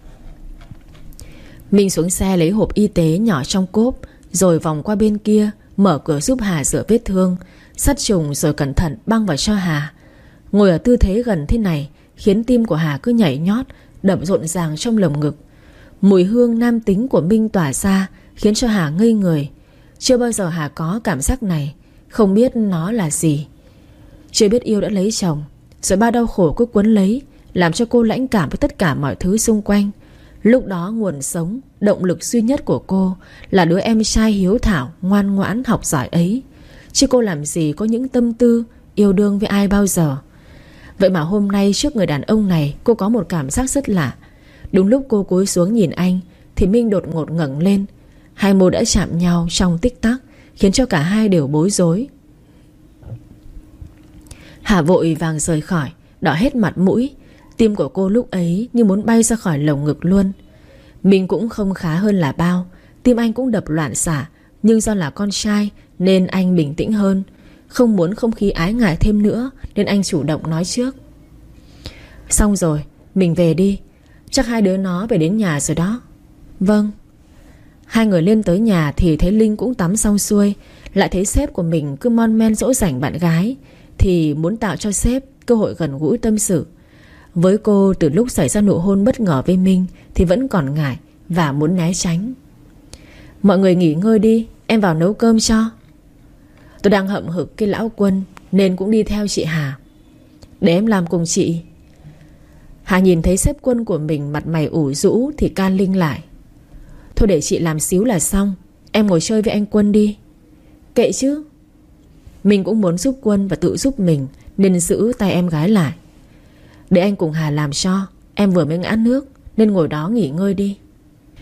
Mình xuống xe lấy hộp y tế nhỏ trong cốp, rồi vòng qua bên kia, mở cửa giúp Hà rửa vết thương, sát trùng rồi cẩn thận băng vào cho Hà. Ngồi ở tư thế gần thế này khiến tim của Hà cứ nhảy nhót, đập rộn ràng trong lồng ngực. Mùi hương nam tính của Minh tỏa ra khiến cho Hà ngây người. Chưa bao giờ Hà có cảm giác này, không biết nó là gì. Chưa biết yêu đã lấy chồng, rồi bao đau khổ cứ cuốn lấy, làm cho cô lãnh cảm với tất cả mọi thứ xung quanh. Lúc đó nguồn sống, động lực duy nhất của cô là đứa em trai hiếu thảo, ngoan ngoãn, học giỏi ấy. Chứ cô làm gì có những tâm tư yêu đương với ai bao giờ. Vậy mà hôm nay trước người đàn ông này, cô có một cảm giác rất lạ. Đúng lúc cô cúi xuống nhìn anh thì Minh đột ngột ngẩng lên. Hai môi đã chạm nhau trong tích tắc, khiến cho cả hai đều bối rối. Hà vội vàng rời khỏi, đỏ hết mặt mũi. Tim của cô lúc ấy như muốn bay ra khỏi lồng ngực luôn. Mình cũng không khá hơn là bao. Tim anh cũng đập loạn xạ, nhưng do là con trai nên anh bình tĩnh hơn. Không muốn không khí ái ngại thêm nữa nên anh chủ động nói trước: Xong rồi, mình về đi. Chắc hai đứa nó về đến nhà rồi đó. Vâng. Hai người lên tới nhà thì thấy Linh cũng tắm xong xuôi. Lại thấy sếp của mình cứ mon men dỗ dành bạn gái, thì muốn tạo cho sếp cơ hội gần gũi tâm sự. Với cô, từ lúc xảy ra nụ hôn bất ngờ với Minh thì vẫn còn ngại và muốn né tránh. Mọi người nghỉ ngơi đi, em vào nấu cơm cho. Tôi đang hậm hực cái lão Quân nên cũng đi theo chị Hà. Để em làm cùng chị. Hà nhìn thấy sếp Quân của mình mặt mày ủ rũ thì can Linh lại: Thôi để chị làm xíu là xong. Em ngồi chơi với anh Quân đi. Kệ chứ. Mình cũng muốn giúp Quân và tự giúp mình nên giữ tay em gái lại. Để anh cùng Hà làm cho. Em vừa mới ngã nước nên ngồi đó nghỉ ngơi đi.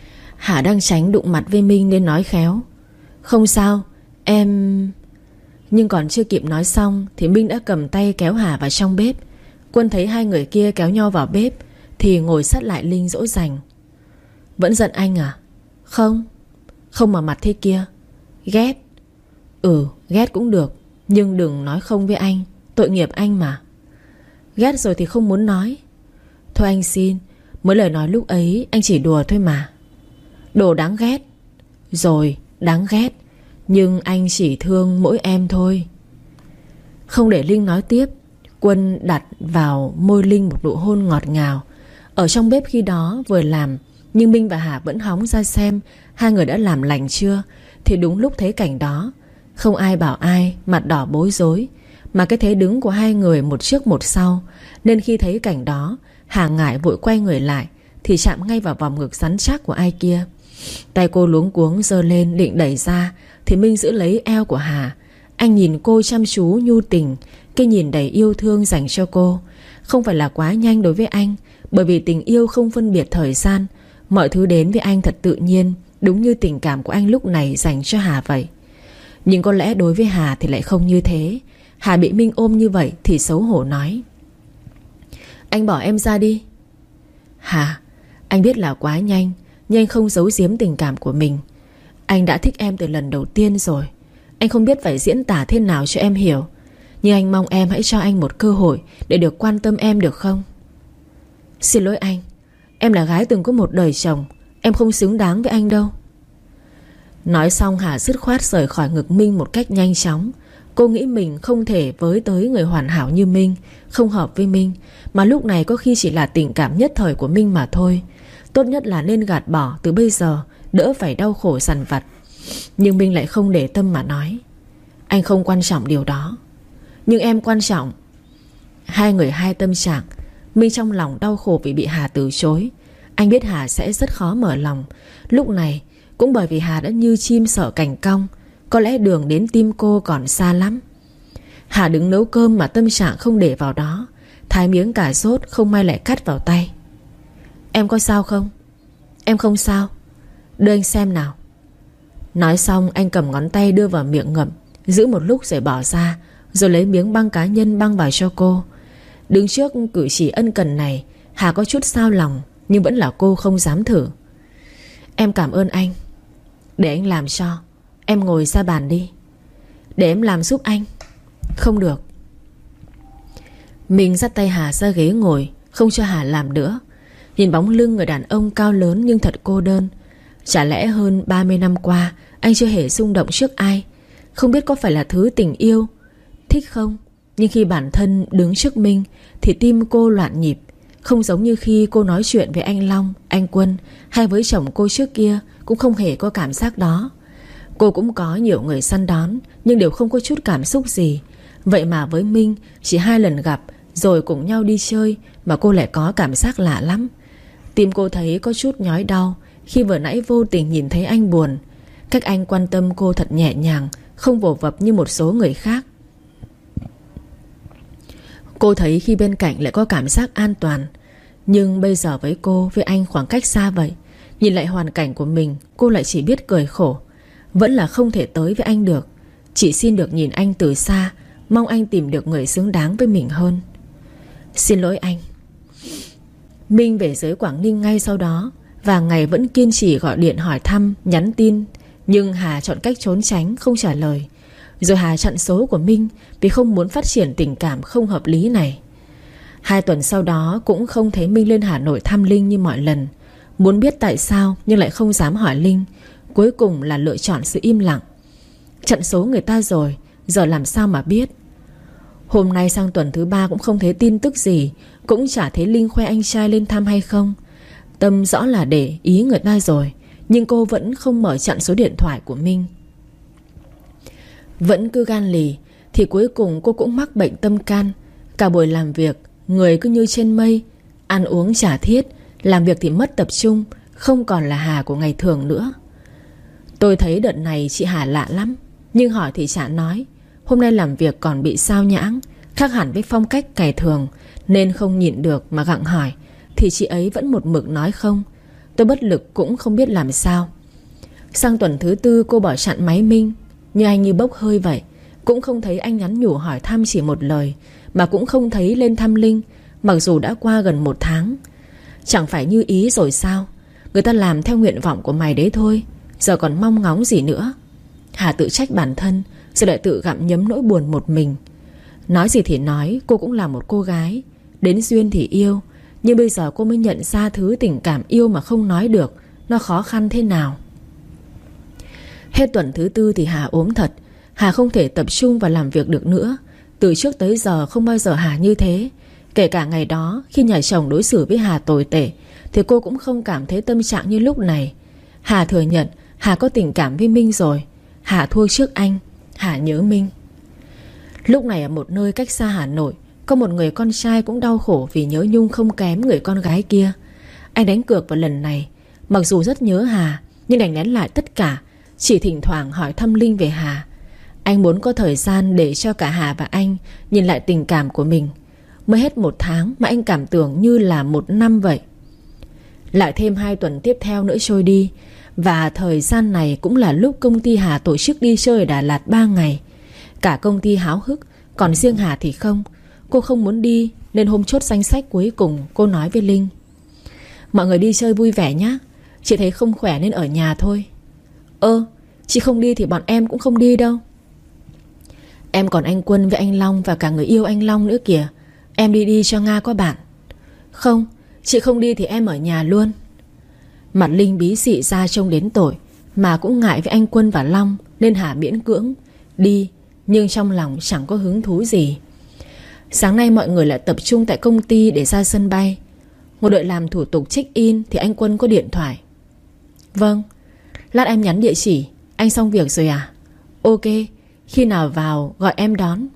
Hà đang tránh đụng mặt với Minh nên nói khéo: "Không sao, em..." Nhưng còn chưa kịp nói xong thì Minh đã cầm tay kéo Hà vào trong bếp. Quân thấy hai người kia kéo nhau vào bếp thì ngồi sát lại Linh dỗ dành: "Vẫn giận anh à?" "Không." "Không mà mặt thế kia." "Ghét." "Ừ, ghét cũng được, nhưng đừng nói không với anh, tội nghiệp anh mà." "Ghét rồi thì không muốn nói." "Thôi anh xin, mới lời nói lúc ấy anh chỉ đùa thôi mà." "Đồ đáng ghét." "Rồi, đáng ghét, nhưng anh chỉ thương mỗi em thôi." Không để Linh nói tiếp, Quân đặt vào môi Linh một nụ hôn ngọt ngào. Ở trong bếp khi đó vừa làm, nhưng Minh và Hà vẫn hóng ra xem hai người đã làm lành chưa. Thì đúng lúc thấy cảnh đó, không ai bảo ai, mặt đỏ bối rối, mà cái thế đứng của hai người một trước một sau. Nên khi thấy cảnh đó, Hà ngại vội quay người lại thì chạm ngay vào vòng ngực rắn chắc của ai kia. Tay cô luống cuống giơ lên định đẩy ra thì Minh giữ lấy eo của Hà. Anh nhìn cô chăm chú nhu tình, cái nhìn đầy yêu thương dành cho cô. Không phải là quá nhanh đối với anh, bởi vì tình yêu không phân biệt thời gian. Mọi thứ đến với anh thật tự nhiên, đúng như tình cảm của anh lúc này dành cho Hà vậy. Nhưng có lẽ đối với Hà thì lại không như thế. Hà bị Minh ôm như vậy thì xấu hổ nói: "Anh bỏ em ra đi." "Hà, anh biết là quá nhanh, nhưng anh không giấu giếm tình cảm của mình. Anh đã thích em từ lần đầu tiên rồi. Anh không biết phải diễn tả thế nào cho em hiểu, nhưng anh mong em hãy cho anh một cơ hội để được quan tâm em được không?" "Xin lỗi anh, em là gái từng có một đời chồng, em không xứng đáng với anh đâu." Nói xong Hà dứt khoát rời khỏi ngực Minh một cách nhanh chóng. Cô nghĩ mình không thể với tới người hoàn hảo như Minh, không hợp với Minh, mà lúc này có khi chỉ là tình cảm nhất thời của Minh mà thôi. Tốt nhất là nên gạt bỏ từ bây giờ, đỡ phải đau khổ dằn vặt. Nhưng Minh lại không để tâm mà nói: "Anh không quan trọng điều đó, nhưng em quan trọng." Hai người hai tâm trạng. Minh trong lòng đau khổ vì bị Hà từ chối. Anh biết Hà sẽ rất khó mở lòng. Lúc này cũng bởi vì Hà đã như chim sợ cành cong, có lẽ đường đến tim cô còn xa lắm. Hà đứng nấu cơm mà tâm trạng không để vào đó. Thái miếng cà rốt không may lại cắt vào tay. "Em có sao không?" "Em không sao." "Đưa anh xem nào." Nói xong anh cầm ngón tay đưa vào miệng ngậm, giữ một lúc rồi bỏ ra, rồi lấy miếng băng cá nhân băng vào cho cô. Đứng trước cử chỉ ân cần này, Hà có chút xao lòng, nhưng vẫn là cô không dám thử. "Em cảm ơn anh." "Để anh làm cho. Em ngồi ra bàn đi." "Để em làm giúp anh." "Không được." Mình dắt tay Hà ra ghế ngồi, không cho Hà làm nữa. Nhìn bóng lưng người đàn ông cao lớn nhưng thật cô đơn. Chả lẽ hơn 30 năm qua anh chưa hề rung động trước ai? Không biết có phải là thứ tình yêu thích không, nhưng khi bản thân đứng trước Minh thì tim cô loạn nhịp. Không giống như khi cô nói chuyện với anh Long, anh Quân hay với chồng cô trước kia, cũng không hề có cảm giác đó. Cô cũng có nhiều người săn đón, nhưng đều không có chút cảm xúc gì. Vậy mà với Minh chỉ 2 lần gặp rồi cùng nhau đi chơi mà cô lại có cảm giác lạ lắm. Tim cô thấy có chút nhói đau khi vừa nãy vô tình nhìn thấy anh buồn. Cách anh quan tâm cô thật nhẹ nhàng, không vồ vập như một số người khác. Cô thấy khi bên cạnh lại có cảm giác an toàn. Nhưng bây giờ với cô, với anh khoảng cách xa vậy, nhìn lại hoàn cảnh của mình, cô lại chỉ biết cười khổ. Vẫn là không thể tới với anh được. Chỉ xin được nhìn anh từ xa, mong anh tìm được người xứng đáng với mình hơn. "Xin lỗi anh." Minh về dưới Quảng Ninh ngay sau đó, và ngày vẫn kiên trì gọi điện hỏi thăm, nhắn tin. Nhưng Hà chọn cách trốn tránh, không trả lời. Rồi Hà chặn số của Minh vì không muốn phát triển tình cảm không hợp lý này. 2 tuần sau đó cũng không thấy Minh lên Hà Nội thăm Linh như mọi lần. Muốn biết tại sao nhưng lại không dám hỏi Linh. Cuối cùng là lựa chọn sự im lặng. Chặn số người ta rồi, giờ làm sao mà biết. Hôm nay sang tuần thứ 3 cũng không thấy tin tức gì, cũng chả thấy Linh khoe anh trai lên thăm hay không. Tâm rõ là để ý người ta rồi, nhưng cô vẫn không mở chặn số điện thoại của Minh. Vẫn cứ gan lì thì cuối cùng cô cũng mắc bệnh tâm can. Cả buổi làm việc, người cứ như trên mây, ăn uống chả thiết, làm việc thì mất tập trung, không còn là Hà của ngày thường nữa. Tôi thấy đợt này chị Hà lạ lắm, nhưng hỏi thì chả nói. Hôm nay làm việc còn bị sao nhãng, khác hẳn với phong cách ngày thường, nên không nhịn được mà gặng hỏi, thì chị ấy vẫn một mực nói không. Tôi bất lực cũng không biết làm sao. Sang tuần thứ 4 cô bỏ chặn máy Minh. Nhưng anh như bốc hơi vậy. Cũng không thấy anh nhắn nhủ hỏi thăm chỉ một lời. Mà cũng không thấy lên thăm Linh, mặc dù đã qua gần 1 tháng. Chẳng phải như ý rồi sao? Người ta làm theo nguyện vọng của mày đấy thôi, giờ còn mong ngóng gì nữa. Hà tự trách bản thân, rồi lại tự gặm nhấm nỗi buồn một mình. Nói gì thì nói, cô cũng là một cô gái. Đến duyên thì yêu. Nhưng bây giờ cô mới nhận ra thứ tình cảm yêu mà không nói được nó khó khăn thế nào. Hết tuần thứ 4 thì Hà ốm thật. Hà không thể tập trung và làm việc được nữa. Từ trước tới giờ không bao giờ Hà như thế. Kể cả ngày đó khi nhà chồng đối xử với Hà tồi tệ thì cô cũng không cảm thấy tâm trạng như lúc này. Hà thừa nhận Hà có tình cảm với Minh rồi. Hà thua trước anh. Hà nhớ Minh. Lúc này ở một nơi cách xa Hà Nội, có một người con trai cũng đau khổ vì nhớ nhung không kém người con gái kia. Anh đánh cược vào lần này. Mặc dù rất nhớ Hà, nhưng đành nén lại tất cả, chỉ thỉnh thoảng hỏi thăm Linh về Hà. Anh muốn có thời gian để cho cả Hà và anh nhìn lại tình cảm của mình. Mới hết 1 tháng mà anh cảm tưởng như là 1 năm vậy. Lại thêm 2 tuần tiếp theo nữa trôi đi. Và thời gian này cũng là lúc công ty Hà tổ chức đi chơi ở Đà Lạt 3 ngày. Cả công ty háo hức, còn riêng Hà thì không. Cô không muốn đi, nên hôm chốt danh sách cuối cùng cô nói với Linh: mọi người đi chơi vui vẻ nhé, chị thấy không khỏe nên ở nhà thôi. Chị không đi thì bọn em cũng không đi đâu. Em còn anh Quân với anh Long và cả người yêu anh Long nữa kìa. Em đi cho Nga có bạn. Không, chị không đi thì em ở nhà luôn. Mặt Linh bí xị ra trông đến tội. Mà cũng ngại với anh Quân và Long, nên Hà miễn cưỡng đi, nhưng trong lòng chẳng có hứng thú gì. Sáng nay mọi người lại tập trung tại công ty để ra sân bay. Ngồi đợi làm thủ tục check-in thì anh Quân có điện thoại. Vâng, lát em nhắn địa chỉ. Anh xong việc rồi à? Ok, khi nào vào gọi em đón.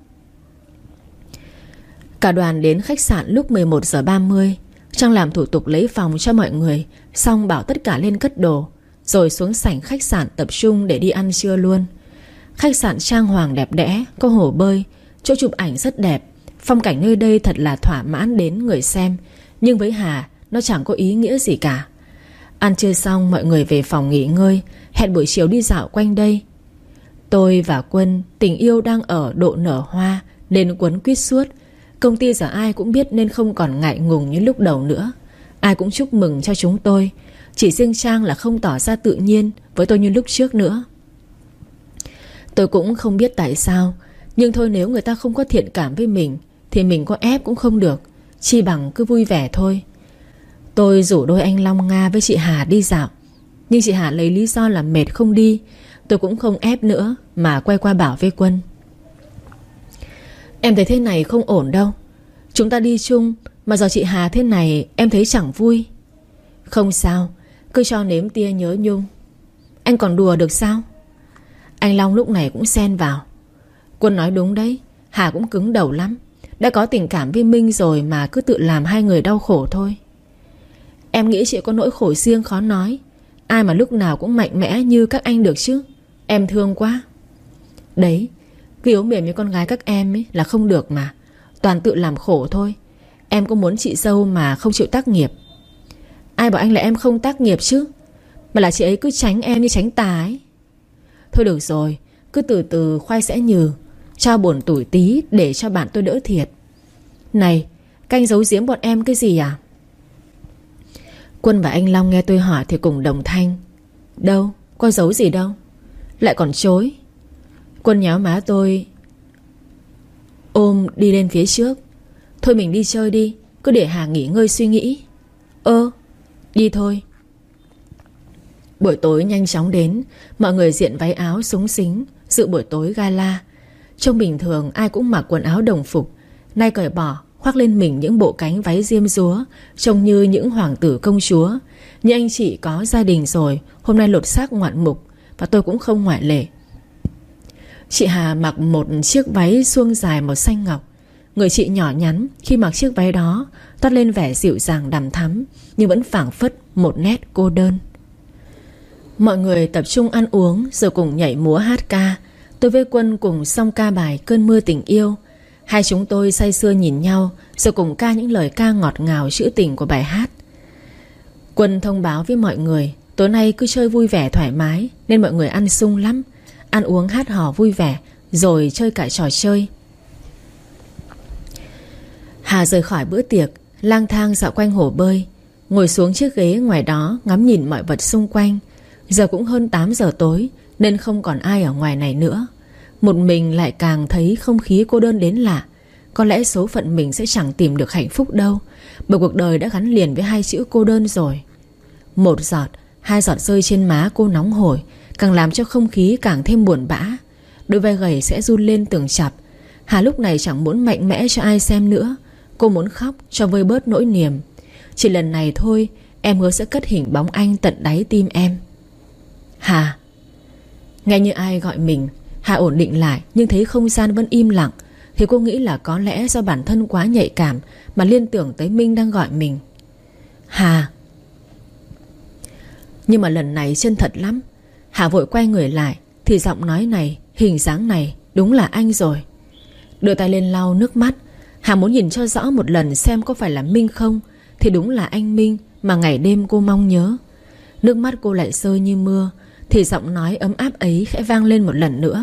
Cả đoàn đến khách sạn lúc 11 giờ 30. Trang làm thủ tục lấy phòng cho mọi người, xong bảo tất cả lên cất đồ, rồi xuống sảnh khách sạn tập trung để đi ăn trưa luôn. Khách sạn trang hoàng đẹp đẽ, có hồ bơi, chỗ chụp ảnh rất đẹp. Phong cảnh nơi đây thật là thỏa mãn đến người xem. Nhưng với Hà, nó chẳng có ý nghĩa gì cả. Ăn trưa xong mọi người về phòng nghỉ ngơi, hẹn buổi chiều đi dạo quanh đây. Tôi và Quân, tình yêu đang ở độ nở hoa nên quấn quýt suốt. Công ty giờ ai cũng biết nên không còn ngại ngùng như lúc đầu nữa. Ai cũng chúc mừng cho chúng tôi. Chỉ riêng Trang là không tỏ ra tự nhiên với tôi như lúc trước nữa. Tôi cũng không biết tại sao, nhưng thôi, nếu người ta không có thiện cảm với mình thì mình có ép cũng không được. Chi bằng cứ vui vẻ thôi. Tôi rủ đôi anh Long Nga với chị Hà đi dạo, nhưng chị Hà lấy lý do là mệt không đi. Tôi cũng không ép nữa, mà quay qua bảo với Quân: em thấy thế này không ổn đâu. Chúng ta đi chung mà giờ chị Hà thế này em thấy chẳng vui. Không sao, cứ cho nếm tia nhớ nhung. Anh còn đùa được sao? Anh Long lúc này cũng xen vào: Quân nói đúng đấy, Hà cũng cứng đầu lắm. Đã có tình cảm với Minh rồi mà cứ tự làm hai người đau khổ thôi. Em nghĩ chị có nỗi khổ riêng khó nói. Ai mà lúc nào cũng mạnh mẽ như các anh được chứ. Em thương quá. Đấy, cứ yếu mềm như con gái các em ấy là không được mà. Toàn tự làm khổ thôi. Em có muốn chị dâu mà không chịu tác nghiệp. Ai bảo anh là em không tác nghiệp chứ, mà là chị ấy cứ tránh em như tránh tà ấy. Thôi được rồi, cứ từ từ khoai sẽ nhừ. Cho buồn tủi tí để cho bạn tôi đỡ thiệt. Này, canh giấu giếm bọn em cái gì à? Quân và anh Long nghe tôi hỏi thì cùng đồng thanh: đâu, có giấu gì đâu. Lại còn chối. Quân nhéo má tôi, ôm đi lên phía trước. Thôi mình đi chơi đi, cứ để Hà nghỉ ngơi suy nghĩ. Đi thôi. Buổi tối nhanh chóng đến. Mọi người diện váy áo xúng xính dự buổi tối gala. Trông bình thường ai cũng mặc quần áo đồng phục, nay cởi bỏ, khoác lên mình những bộ cánh váy diêm dúa, trông như những hoàng tử công chúa. Nhưng anh chị có gia đình rồi, hôm nay lột xác ngoạn mục, và tôi cũng không ngoại lệ. Chị Hà mặc một chiếc váy suông dài màu xanh ngọc. Người chị nhỏ nhắn khi mặc chiếc váy đó toát lên vẻ dịu dàng đằm thắm, nhưng vẫn phảng phất một nét cô đơn. Mọi người tập trung ăn uống rồi cùng nhảy múa hát ca. Tôi với Quân cùng song ca bài Cơn mưa tình yêu. Hai chúng tôi say sưa nhìn nhau rồi cùng ca những lời ca ngọt ngào trữ tình của bài hát. Quân thông báo với mọi người tối nay cứ chơi vui vẻ thoải mái, nên mọi người ăn sung lắm. Ăn uống hát hò vui vẻ, rồi chơi cả trò chơi. Hà rời khỏi bữa tiệc, lang thang dạo quanh hồ bơi, ngồi xuống chiếc ghế ngoài đó ngắm nhìn mọi vật xung quanh. Giờ cũng hơn 8 giờ tối, nên không còn ai ở ngoài này nữa. Một mình lại càng thấy không khí cô đơn đến lạ. Có lẽ số phận mình sẽ chẳng tìm được hạnh phúc đâu, bởi cuộc đời đã gắn liền với hai chữ cô đơn rồi. Một giọt, hai giọt rơi trên má cô nóng hổi, càng làm cho không khí càng thêm buồn bã. Đôi vai gầy sẽ run lên từng chập. Hà lúc này chẳng muốn mạnh mẽ cho ai xem nữa. Cô muốn khóc cho vơi bớt nỗi niềm. Chỉ lần này thôi, em hứa sẽ cất hình bóng anh tận đáy tim em. Hà. Nghe như ai gọi mình, Hà ổn định lại, nhưng thấy không gian vẫn im lặng, thì cô nghĩ là có lẽ do bản thân quá nhạy cảm mà liên tưởng tới Minh đang gọi mình. Hà. Nhưng mà lần này chân thật lắm. Hà vội quay người lại, thì giọng nói này, hình dáng này đúng là anh rồi. Đưa tay lên lau nước mắt. Hà muốn nhìn cho rõ một lần xem có phải là Minh không. Thì đúng là anh Minh mà ngày đêm cô mong nhớ. Nước mắt cô lại rơi như mưa, thì giọng nói ấm áp ấy khẽ vang lên một lần nữa.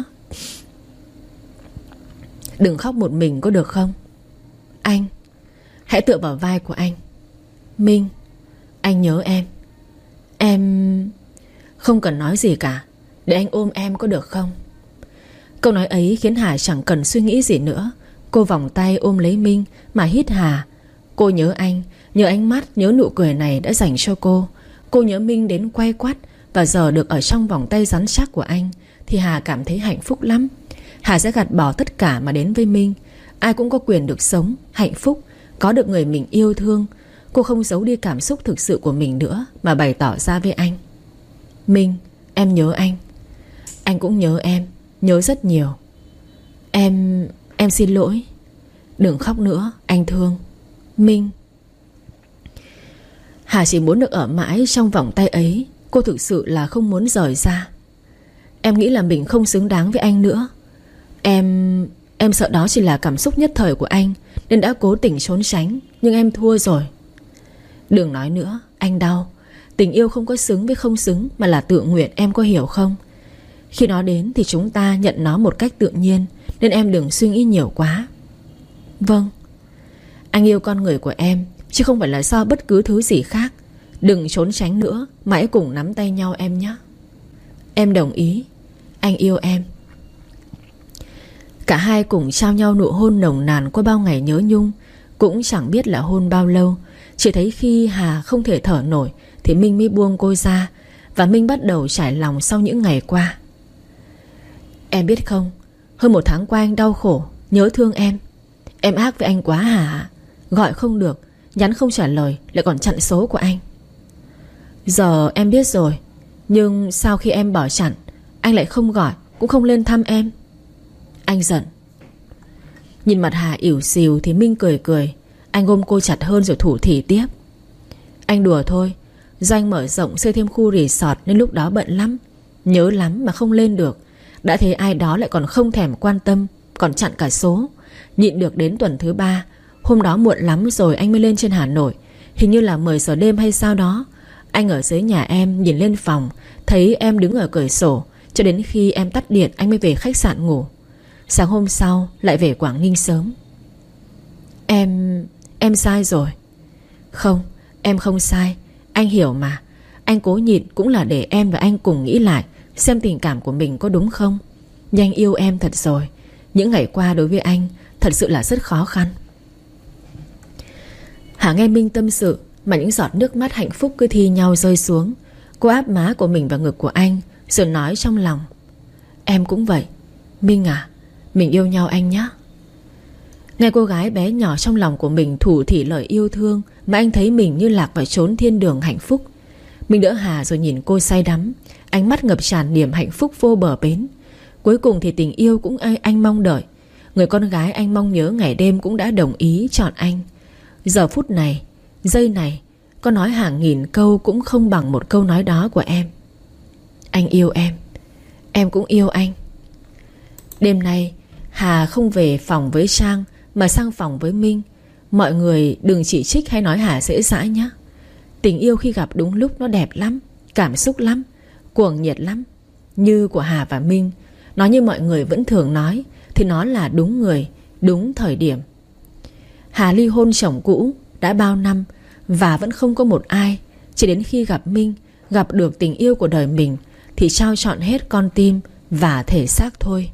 Đừng khóc một mình có được không? Anh. Hãy tựa vào vai của anh. Minh, anh nhớ em. Em... Không cần nói gì cả, để anh ôm em có được không? Câu nói ấy khiến Hà chẳng cần suy nghĩ gì nữa. Cô vòng tay ôm lấy Minh mà hít hà. Cô nhớ anh, nhớ ánh mắt, nhớ nụ cười này đã dành cho cô. Cô nhớ Minh đến quay quắt. Và giờ được ở trong vòng tay rắn chắc của anh thì Hà cảm thấy hạnh phúc lắm. Hà sẽ gạt bỏ tất cả mà đến với Minh. Ai cũng có quyền được sống, hạnh phúc, có được người mình yêu thương. Cô không giấu đi cảm xúc thực sự của mình nữa, mà bày tỏ ra với anh. Minh, em nhớ anh. Anh cũng nhớ em, nhớ rất nhiều. Em xin lỗi. Đừng khóc nữa, anh thương. Minh. Hà chỉ muốn được ở mãi trong vòng tay ấy. Cô thực sự là không muốn rời ra. Em nghĩ là mình không xứng đáng với anh nữa. Em sợ đó chỉ là cảm xúc nhất thời của anh, nên đã cố tình trốn tránh. Nhưng em thua rồi. Đừng nói nữa, anh đau. Tình yêu không có xứng với không xứng, mà là tự nguyện, em có hiểu không? Khi nó đến thì chúng ta nhận nó một cách tự nhiên, nên em đừng suy nghĩ nhiều quá. Vâng. Anh yêu con người của em, chứ không phải là do bất cứ thứ gì khác. Đừng trốn tránh nữa, mà hãy cùng nắm tay nhau em nhé. Em đồng ý. Anh yêu em. Cả hai cùng trao nhau nụ hôn nồng nàn qua bao ngày nhớ nhung. Cũng chẳng biết là hôn bao lâu. Chỉ thấy khi Hà không thể thở nổi thì Minh mới buông cô ra. Và Minh bắt đầu trải lòng sau những ngày qua. Em biết không, hơn 1 tháng qua anh đau khổ, nhớ thương em. Em ác với anh quá hả? Gọi không được, nhắn không trả lời, lại còn chặn số của anh. Giờ em biết rồi. Nhưng sau khi em bỏ chặn, anh lại không gọi, cũng không lên thăm em. Anh giận. Nhìn mặt Hà ỉu xìu thì Minh cười cười. Anh ôm cô chặt hơn rồi thủ thỉ tiếp. Anh đùa thôi. Do anh mở rộng xây thêm khu resort nên lúc đó bận lắm. Nhớ lắm mà không lên được. Đã thấy ai đó lại còn không thèm quan tâm, còn chặn cả số. Nhịn được đến tuần thứ 3. Hôm đó muộn lắm rồi anh mới lên trên Hà Nội. Hình như là 10 giờ đêm hay sao đó. Anh ở dưới nhà em nhìn lên phòng, thấy em đứng ở cửa sổ. Cho đến khi em tắt điện anh mới về khách sạn ngủ. Sáng hôm sau lại về Quảng Ninh sớm. Em sai rồi. Không, em không sai. Anh hiểu mà. Anh cố nhịn cũng là để em và anh cùng nghĩ lại xem tình cảm của mình có đúng không. Nhưng anh yêu em thật rồi. Những ngày qua đối với anh thật sự là rất khó khăn. Hà nghe Minh tâm sự mà những giọt nước mắt hạnh phúc cứ thi nhau rơi xuống. Cô áp má của mình vào ngực của anh, rồi nói trong lòng. Em cũng vậy. Minh à, mình yêu nhau anh nhé. Nghe cô gái bé nhỏ trong lòng của mình thủ thỉ lời yêu thương, mà anh thấy mình như lạc vào chốn thiên đường hạnh phúc. Mình đỡ Hà rồi nhìn cô say đắm, ánh mắt ngập tràn niềm hạnh phúc vô bờ bến. Cuối cùng thì tình yêu cũng anh mong đợi. Người con gái anh mong nhớ ngày đêm cũng đã đồng ý chọn anh. Giờ phút này, giây này, có nói hàng nghìn câu cũng không bằng một câu nói đó của em. Anh yêu em cũng yêu anh. Đêm nay Hà không về phòng với Trang mà sang phòng với Minh. Mọi người đừng chỉ trích hay nói Hà dễ dãi nhé. Tình yêu khi gặp đúng lúc nó đẹp lắm, cảm xúc lắm, cuồng nhiệt lắm. Như của Hà và Minh, nói như mọi người vẫn thường nói, thì nó là đúng người, đúng thời điểm. Hà ly hôn chồng cũ đã bao năm và vẫn không có một ai. Chỉ đến khi gặp Minh, gặp được tình yêu của đời mình, thì trao trọn hết con tim và thể xác thôi.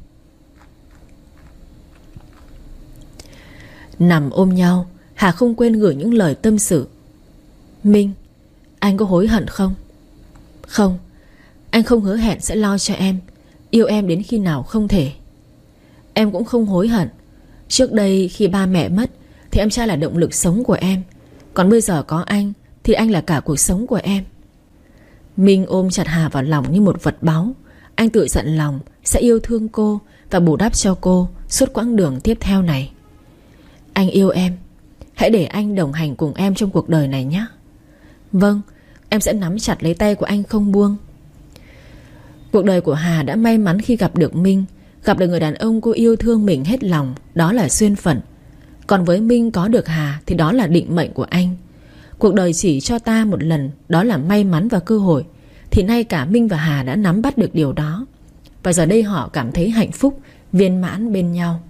Nằm ôm nhau, Hà không quên gửi những lời tâm sự. Minh, anh có hối hận không? Không, anh không hứa hẹn sẽ lo cho em, yêu em đến khi nào không thể. Em cũng không hối hận. Trước đây khi ba mẹ mất thì em trai là động lực sống của em. Còn bây giờ có anh thì anh là cả cuộc sống của em. Minh ôm chặt Hà vào lòng như một vật báu. Anh tự dặn lòng sẽ yêu thương cô và bù đắp cho cô suốt quãng đường tiếp theo này. Anh yêu em. Hãy để anh đồng hành cùng em trong cuộc đời này nhé. Vâng, em sẽ nắm chặt lấy tay của anh không buông. Cuộc đời của Hà đã may mắn khi gặp được Minh, gặp được người đàn ông cô yêu thương mình hết lòng. Đó là duyên phận. Còn với Minh có được Hà thì đó là định mệnh của anh. Cuộc đời chỉ cho ta một lần, đó là may mắn và cơ hội. Thì nay cả Minh và Hà đã nắm bắt được điều đó. Và giờ đây họ cảm thấy hạnh phúc, viên mãn bên nhau.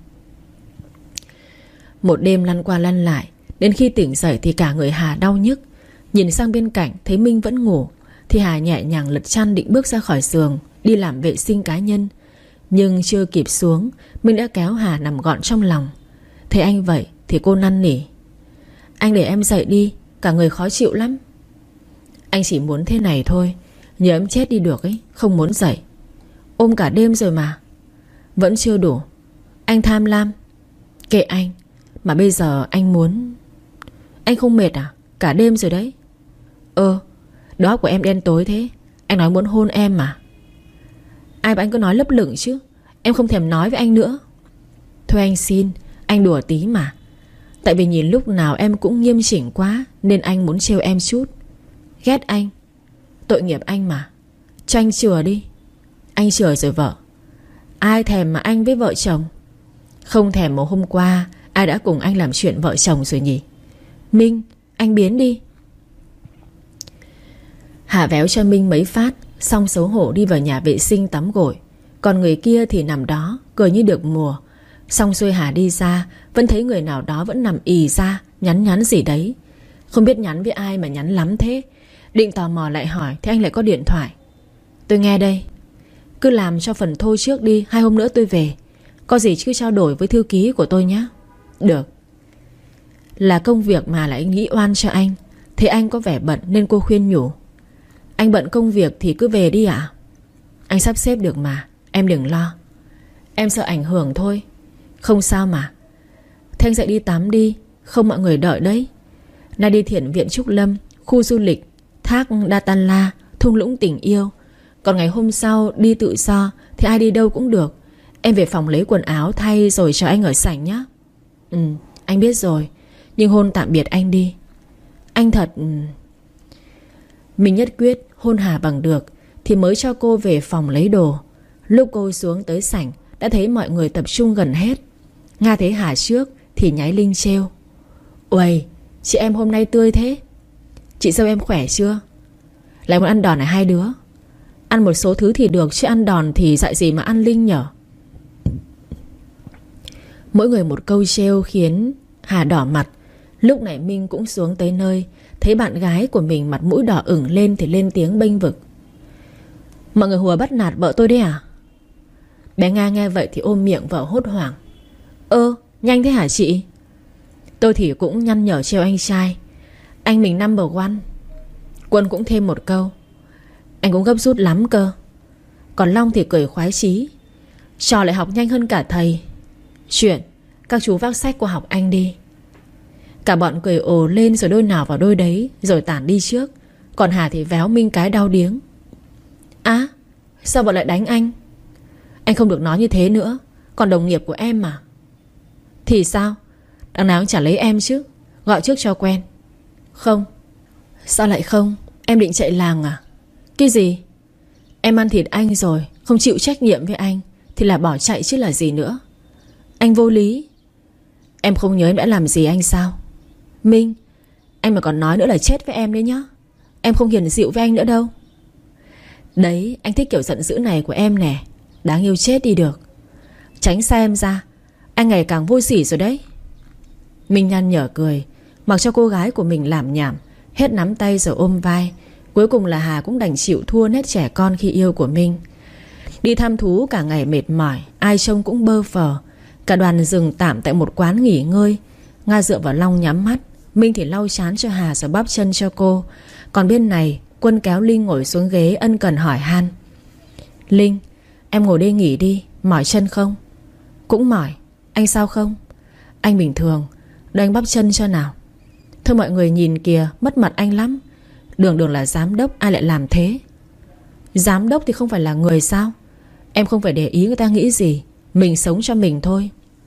Một đêm lăn qua lăn lại, đến khi tỉnh dậy thì cả người Hà đau nhức. Nhìn sang bên cạnh thấy Minh vẫn ngủ, thì Hà nhẹ nhàng lật chăn định bước ra khỏi giường, đi làm vệ sinh cá nhân. Nhưng chưa kịp xuống, Minh đã kéo Hà nằm gọn trong lòng. Thấy anh vậy thì cô năn nỉ. Anh để em dậy đi, cả người khó chịu lắm. Anh chỉ muốn thế này thôi, nhờ em chết đi được ấy, không muốn dậy. Ôm cả đêm rồi mà. Vẫn chưa đủ. Anh tham lam. Kệ anh. Mà bây giờ anh muốn. Anh không mệt à? Cả đêm rồi đấy. Đó của em đen tối thế. Anh nói muốn hôn em mà. Ai mà anh cứ nói lấp lửng chứ. Em không thèm nói với anh nữa. Thôi anh xin, anh đùa tí mà. Tại vì nhìn lúc nào em cũng nghiêm chỉnh quá, nên anh muốn trêu em chút. Ghét anh. Tội nghiệp anh mà. Cho anh chừa đi. Anh chừa rồi vợ. Ai thèm mà anh với vợ chồng. Không thèm mà hôm qua ai đã cùng anh làm chuyện vợ chồng rồi nhỉ? Minh, anh biến đi. Hà véo cho Minh mấy phát, xong xấu hổ đi vào nhà vệ sinh tắm gội. Còn người kia thì nằm đó, cười như được mùa. Xong xuôi Hà đi ra, vẫn thấy người nào đó vẫn nằm ì ra, nhắn gì đấy. Không biết nhắn với ai mà nhắn lắm thế. Định tò mò lại hỏi thì anh lại có điện thoại. Tôi nghe đây. Cứ làm cho phần thôi trước đi, 2 hôm nữa tôi về. Có gì cứ trao đổi với thư ký của tôi nhé. Được. Là công việc mà lại nghĩ oan cho anh. Thế anh có vẻ bận nên cô khuyên nhủ. Anh bận công việc thì cứ về đi ạ. Anh sắp xếp được mà, em đừng lo. Em sợ ảnh hưởng thôi. Không sao mà. Thế anh dậy đi tắm đi, không mọi người đợi đấy. Nay đi thiện viện Trúc Lâm, khu du lịch Thác Datanla, thung lũng tình yêu. Còn ngày hôm sau đi tự do thì ai đi đâu cũng được. Em về phòng lấy quần áo thay rồi cho anh ở sảnh nhé. Anh biết rồi. Nhưng hôn tạm biệt anh đi. Anh thật... Mình nhất quyết hôn Hà bằng được thì mới cho cô về phòng lấy đồ. Lúc cô xuống tới sảnh đã thấy mọi người tập trung gần hết. Nga thấy Hà trước thì nháy Linh trêu. Uầy, chị em hôm nay tươi thế. Chị dâu em khỏe chưa? Lại muốn ăn đòn này hai đứa? Ăn một số thứ thì được, chứ ăn đòn thì dạy gì mà ăn Linh nhở? Mỗi người một câu trêu khiến Hà đỏ mặt. Lúc này Minh cũng xuống tới nơi, thấy bạn gái của mình mặt mũi đỏ ửng lên thì lên tiếng bênh vực. Mọi người hùa bắt nạt vợ tôi đấy à? Bé Nga nghe vậy thì ôm miệng vợ hốt hoảng. Nhanh thế hả chị? Tôi thì cũng nhăn nhở trêu anh trai. Anh mình number one. Quân cũng thêm một câu. Anh cũng gấp rút lắm cơ. Còn Long thì cười khoái chí. Trò lại học nhanh hơn cả thầy. Chuyện các chú vác sách qua học anh đi. Cả bọn cười ồ lên rồi đôi nào vào đôi đấy, rồi tản đi trước. Còn Hà thì véo Minh cái đau điếng. Á, sao vợ lại đánh anh? Anh không được nói như thế nữa. Còn đồng nghiệp của em mà. Thì sao? Đằng nào cũng chả lấy em chứ. Gọi trước cho quen. Không. Sao lại không? Em định chạy làng à? Cái gì? Em ăn thịt anh rồi, không chịu trách nhiệm với anh thì là bỏ chạy chứ là gì nữa. Anh vô lý. Em không nhớ em đã làm gì anh sao? Minh, anh mà còn nói nữa là chết với em đấy nhá. em không hiền dịu với anh nữa đâu. Đấy, anh thích kiểu giận dữ này của em nè. Đáng yêu chết đi được. Tránh xa em ra, anh ngày càng vô sỉ rồi đấy. Minh nhăn nhở cười, mặc cho cô gái của mình làm nhảm, hết nắm tay rồi ôm vai. Cuối cùng là Hà cũng đành chịu thua nét trẻ con khi yêu của Minh. Đi thăm thú cả ngày mệt mỏi, ai trông cũng bơ phờ. Cả đoàn dừng tạm tại một quán nghỉ ngơi. Nga dựa vào Long nhắm mắt, Minh thì lau chán cho Hà rồi bóp chân cho cô. Còn bên này Quân kéo Linh ngồi xuống ghế ân cần hỏi han. Linh, em ngồi đây nghỉ đi, mỏi chân không? Cũng mỏi. Anh sao không? Anh bình thường. Để anh bóp chân cho nào. Thôi mọi người nhìn kìa, mất mặt anh lắm. Đường đường là giám đốc, ai lại làm thế? Giám đốc thì không phải là người sao? Em không phải để ý người ta nghĩ gì. Mình sống cho mình thôi.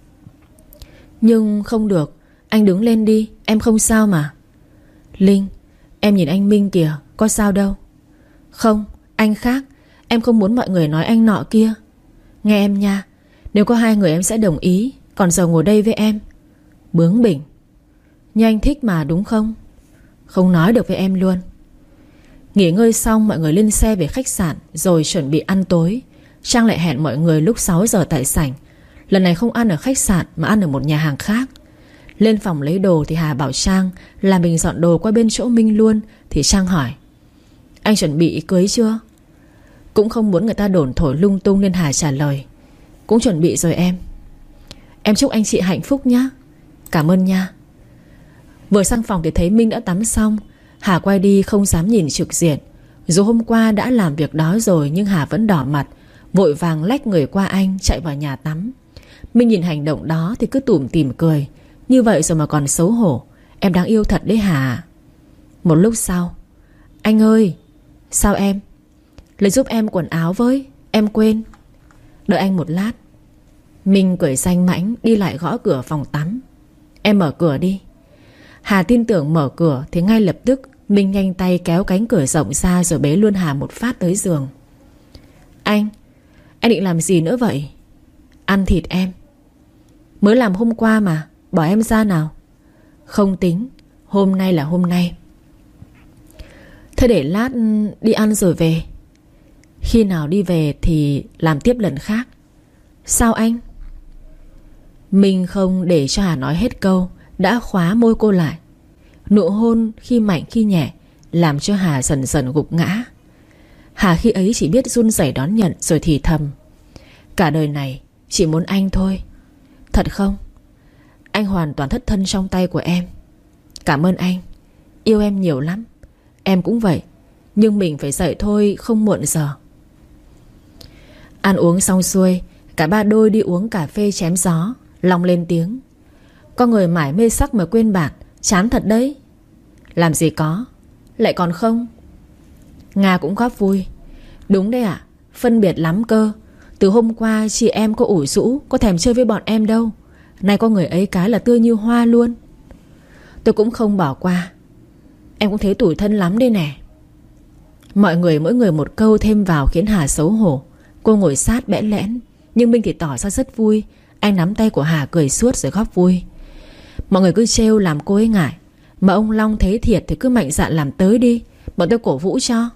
Nhưng không được. Anh đứng lên đi, em không sao mà. Linh, em nhìn anh Minh kìa, có sao đâu. Không, anh khác. Em không muốn mọi người nói anh nọ kia. Nghe em nha, nếu có hai người em sẽ đồng ý. Còn giờ ngồi đây với em. Bướng bỉnh. Nhưng anh thích mà đúng không? Không nói được với em luôn. Nghỉ ngơi xong mọi người lên xe về khách sạn, rồi chuẩn bị ăn tối. Trang lại hẹn mọi người lúc 6 giờ tại sảnh. Lần này không ăn ở khách sạn mà ăn ở một nhà hàng khác. Lên phòng lấy đồ thì Hà bảo Trang là mình dọn đồ qua bên chỗ Minh luôn. Thì Trang hỏi, anh chuẩn bị cưới chưa? Cũng không muốn người ta đồn thổi lung tung nên Hà trả lời, cũng chuẩn bị rồi em. Em chúc anh chị hạnh phúc nhé. Cảm ơn nha. Vừa sang phòng thì thấy Minh đã tắm xong. Hà quay đi không dám nhìn trực diện. Dù hôm qua đã làm việc đó rồi, nhưng Hà vẫn đỏ mặt, vội vàng lách người qua anh chạy vào nhà tắm. Minh nhìn hành động đó thì cứ tủm tỉm cười. Như vậy rồi mà còn xấu hổ. Em đáng yêu thật đấy Hà. Một lúc sau, anh ơi. Sao em? Lấy giúp em quần áo với, em quên. Đợi anh một lát. Minh cười danh mãnh đi lại gõ cửa phòng tắm. Em mở cửa đi. Hà tin tưởng mở cửa thì ngay lập tức Minh nhanh tay kéo cánh cửa rộng ra rồi bế luôn Hà một phát tới giường. Anh định làm gì nữa vậy? Ăn thịt em. Mới làm hôm qua mà, bỏ em ra nào. Không tính, hôm nay là hôm nay. Thế để lát đi ăn rồi về. Khi nào đi về thì làm tiếp lần khác. Sao anh? Minh không để cho Hà nói hết câu đã khóa môi cô lại. Nụ hôn khi mạnh khi nhẹ làm cho Hà dần dần gục ngã. Hà khi ấy chỉ biết run rẩy đón nhận rồi thì thầm, cả đời này chỉ muốn anh thôi. Thật không? Anh hoàn toàn thất thân trong tay của em. Cảm ơn anh. Yêu em nhiều lắm. Em cũng vậy. Nhưng mình phải dậy thôi, không muộn giờ. Ăn uống xong xuôi, cả ba đôi đi uống cà phê chém gió. Long lên tiếng, có người mải mê sắc mà quên bạn, chán thật đấy. Làm gì có, lại còn không. Nga cũng góp vui. Đúng đấy ạ, phân biệt lắm cơ. Từ hôm qua chị em có ủ rũ, có thèm chơi với bọn em đâu. Nay có người ấy cái là tươi như hoa luôn. Tôi cũng không bỏ qua. Em cũng thấy tủi thân lắm đây nè. Mọi người mỗi người một câu thêm vào khiến Hà xấu hổ. Cô ngồi sát bẽn lẽn, nhưng Minh thì tỏ ra rất vui. Anh nắm tay của Hà cười suốt rồi góp vui. Mọi người cứ trêu làm cô ấy ngại, mà ông Long thấy thiệt thì cứ mạnh dạn làm tới đi, bọn tôi cổ vũ cho.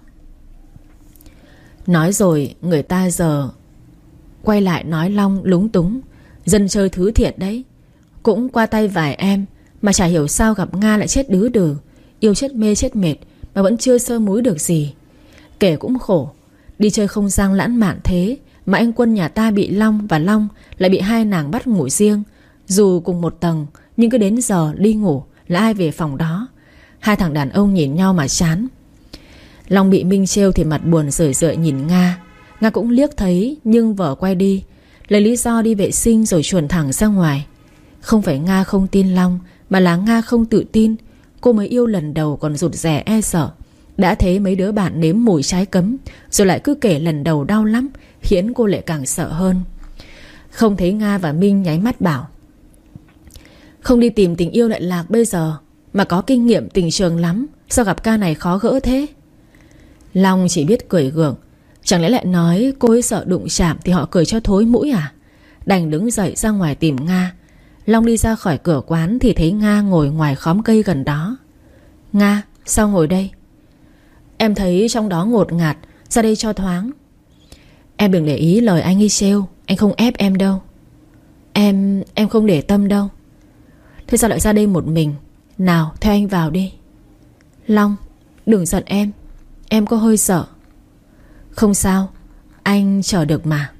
Nói rồi người ta giờ quay lại nói Long lúng túng, dân chơi thứ thiệt đấy. Cũng qua tay vài em mà chả hiểu sao gặp Nga lại chết đứ đừ. Yêu chết mê chết mệt mà vẫn chưa sơ múi được gì. Kể cũng khổ, đi chơi không gian lãng mạn thế mà anh Quân nhà ta bị Long và Long lại bị hai nàng bắt ngủ riêng. Dù cùng một tầng, nhưng cứ đến giờ đi ngủ là ai về phòng đó. Hai thằng đàn ông nhìn nhau mà chán. Long bị Minh trêu thì mặt buồn rười rượi nhìn Nga. Nga cũng liếc thấy nhưng vợ quay đi, lấy lý do đi vệ sinh rồi chuồn thẳng ra ngoài. Không phải Nga không tin Long, mà là Nga không tự tin. Cô mới yêu lần đầu còn rụt rè e sợ. Đã thấy mấy đứa bạn nếm mùi trái cấm, rồi lại cứ kể lần đầu đau lắm, khiến cô lại càng sợ hơn. Không thấy Nga và Minh nháy mắt bảo, không đi tìm tình yêu lại lạc bây giờ, mà có kinh nghiệm tình trường lắm, sao gặp ca này khó gỡ thế? Long chỉ biết cười gượng. Chẳng lẽ lại nói cô ấy sợ đụng chạm thì họ cười cho thối mũi à? Đành đứng dậy ra ngoài tìm Nga. Long đi ra khỏi cửa quán thì thấy Nga ngồi ngoài khóm cây gần đó. Nga, sao ngồi đây? Em thấy trong đó ngột ngạt, ra đây cho thoáng. Em đừng để ý lời anh ấy trêu, anh không ép em đâu. Em không để tâm đâu. Thế sao lại ra đây một mình? Nào theo anh vào đi. Long, đừng giận em có hơi sợ. Không sao, anh chờ được mà.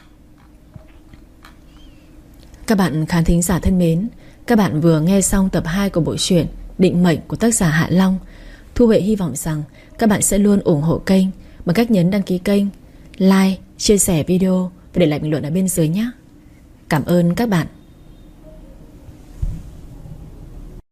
Các bạn khán thính giả thân mến, các bạn vừa nghe xong tập 2 của bộ truyện Định Mệnh của tác giả Hạ Long. Thu Huệ hy vọng rằng các bạn sẽ luôn ủng hộ kênh bằng cách nhấn đăng ký kênh, like, chia sẻ video và để lại bình luận ở bên dưới nhé. Cảm ơn các bạn.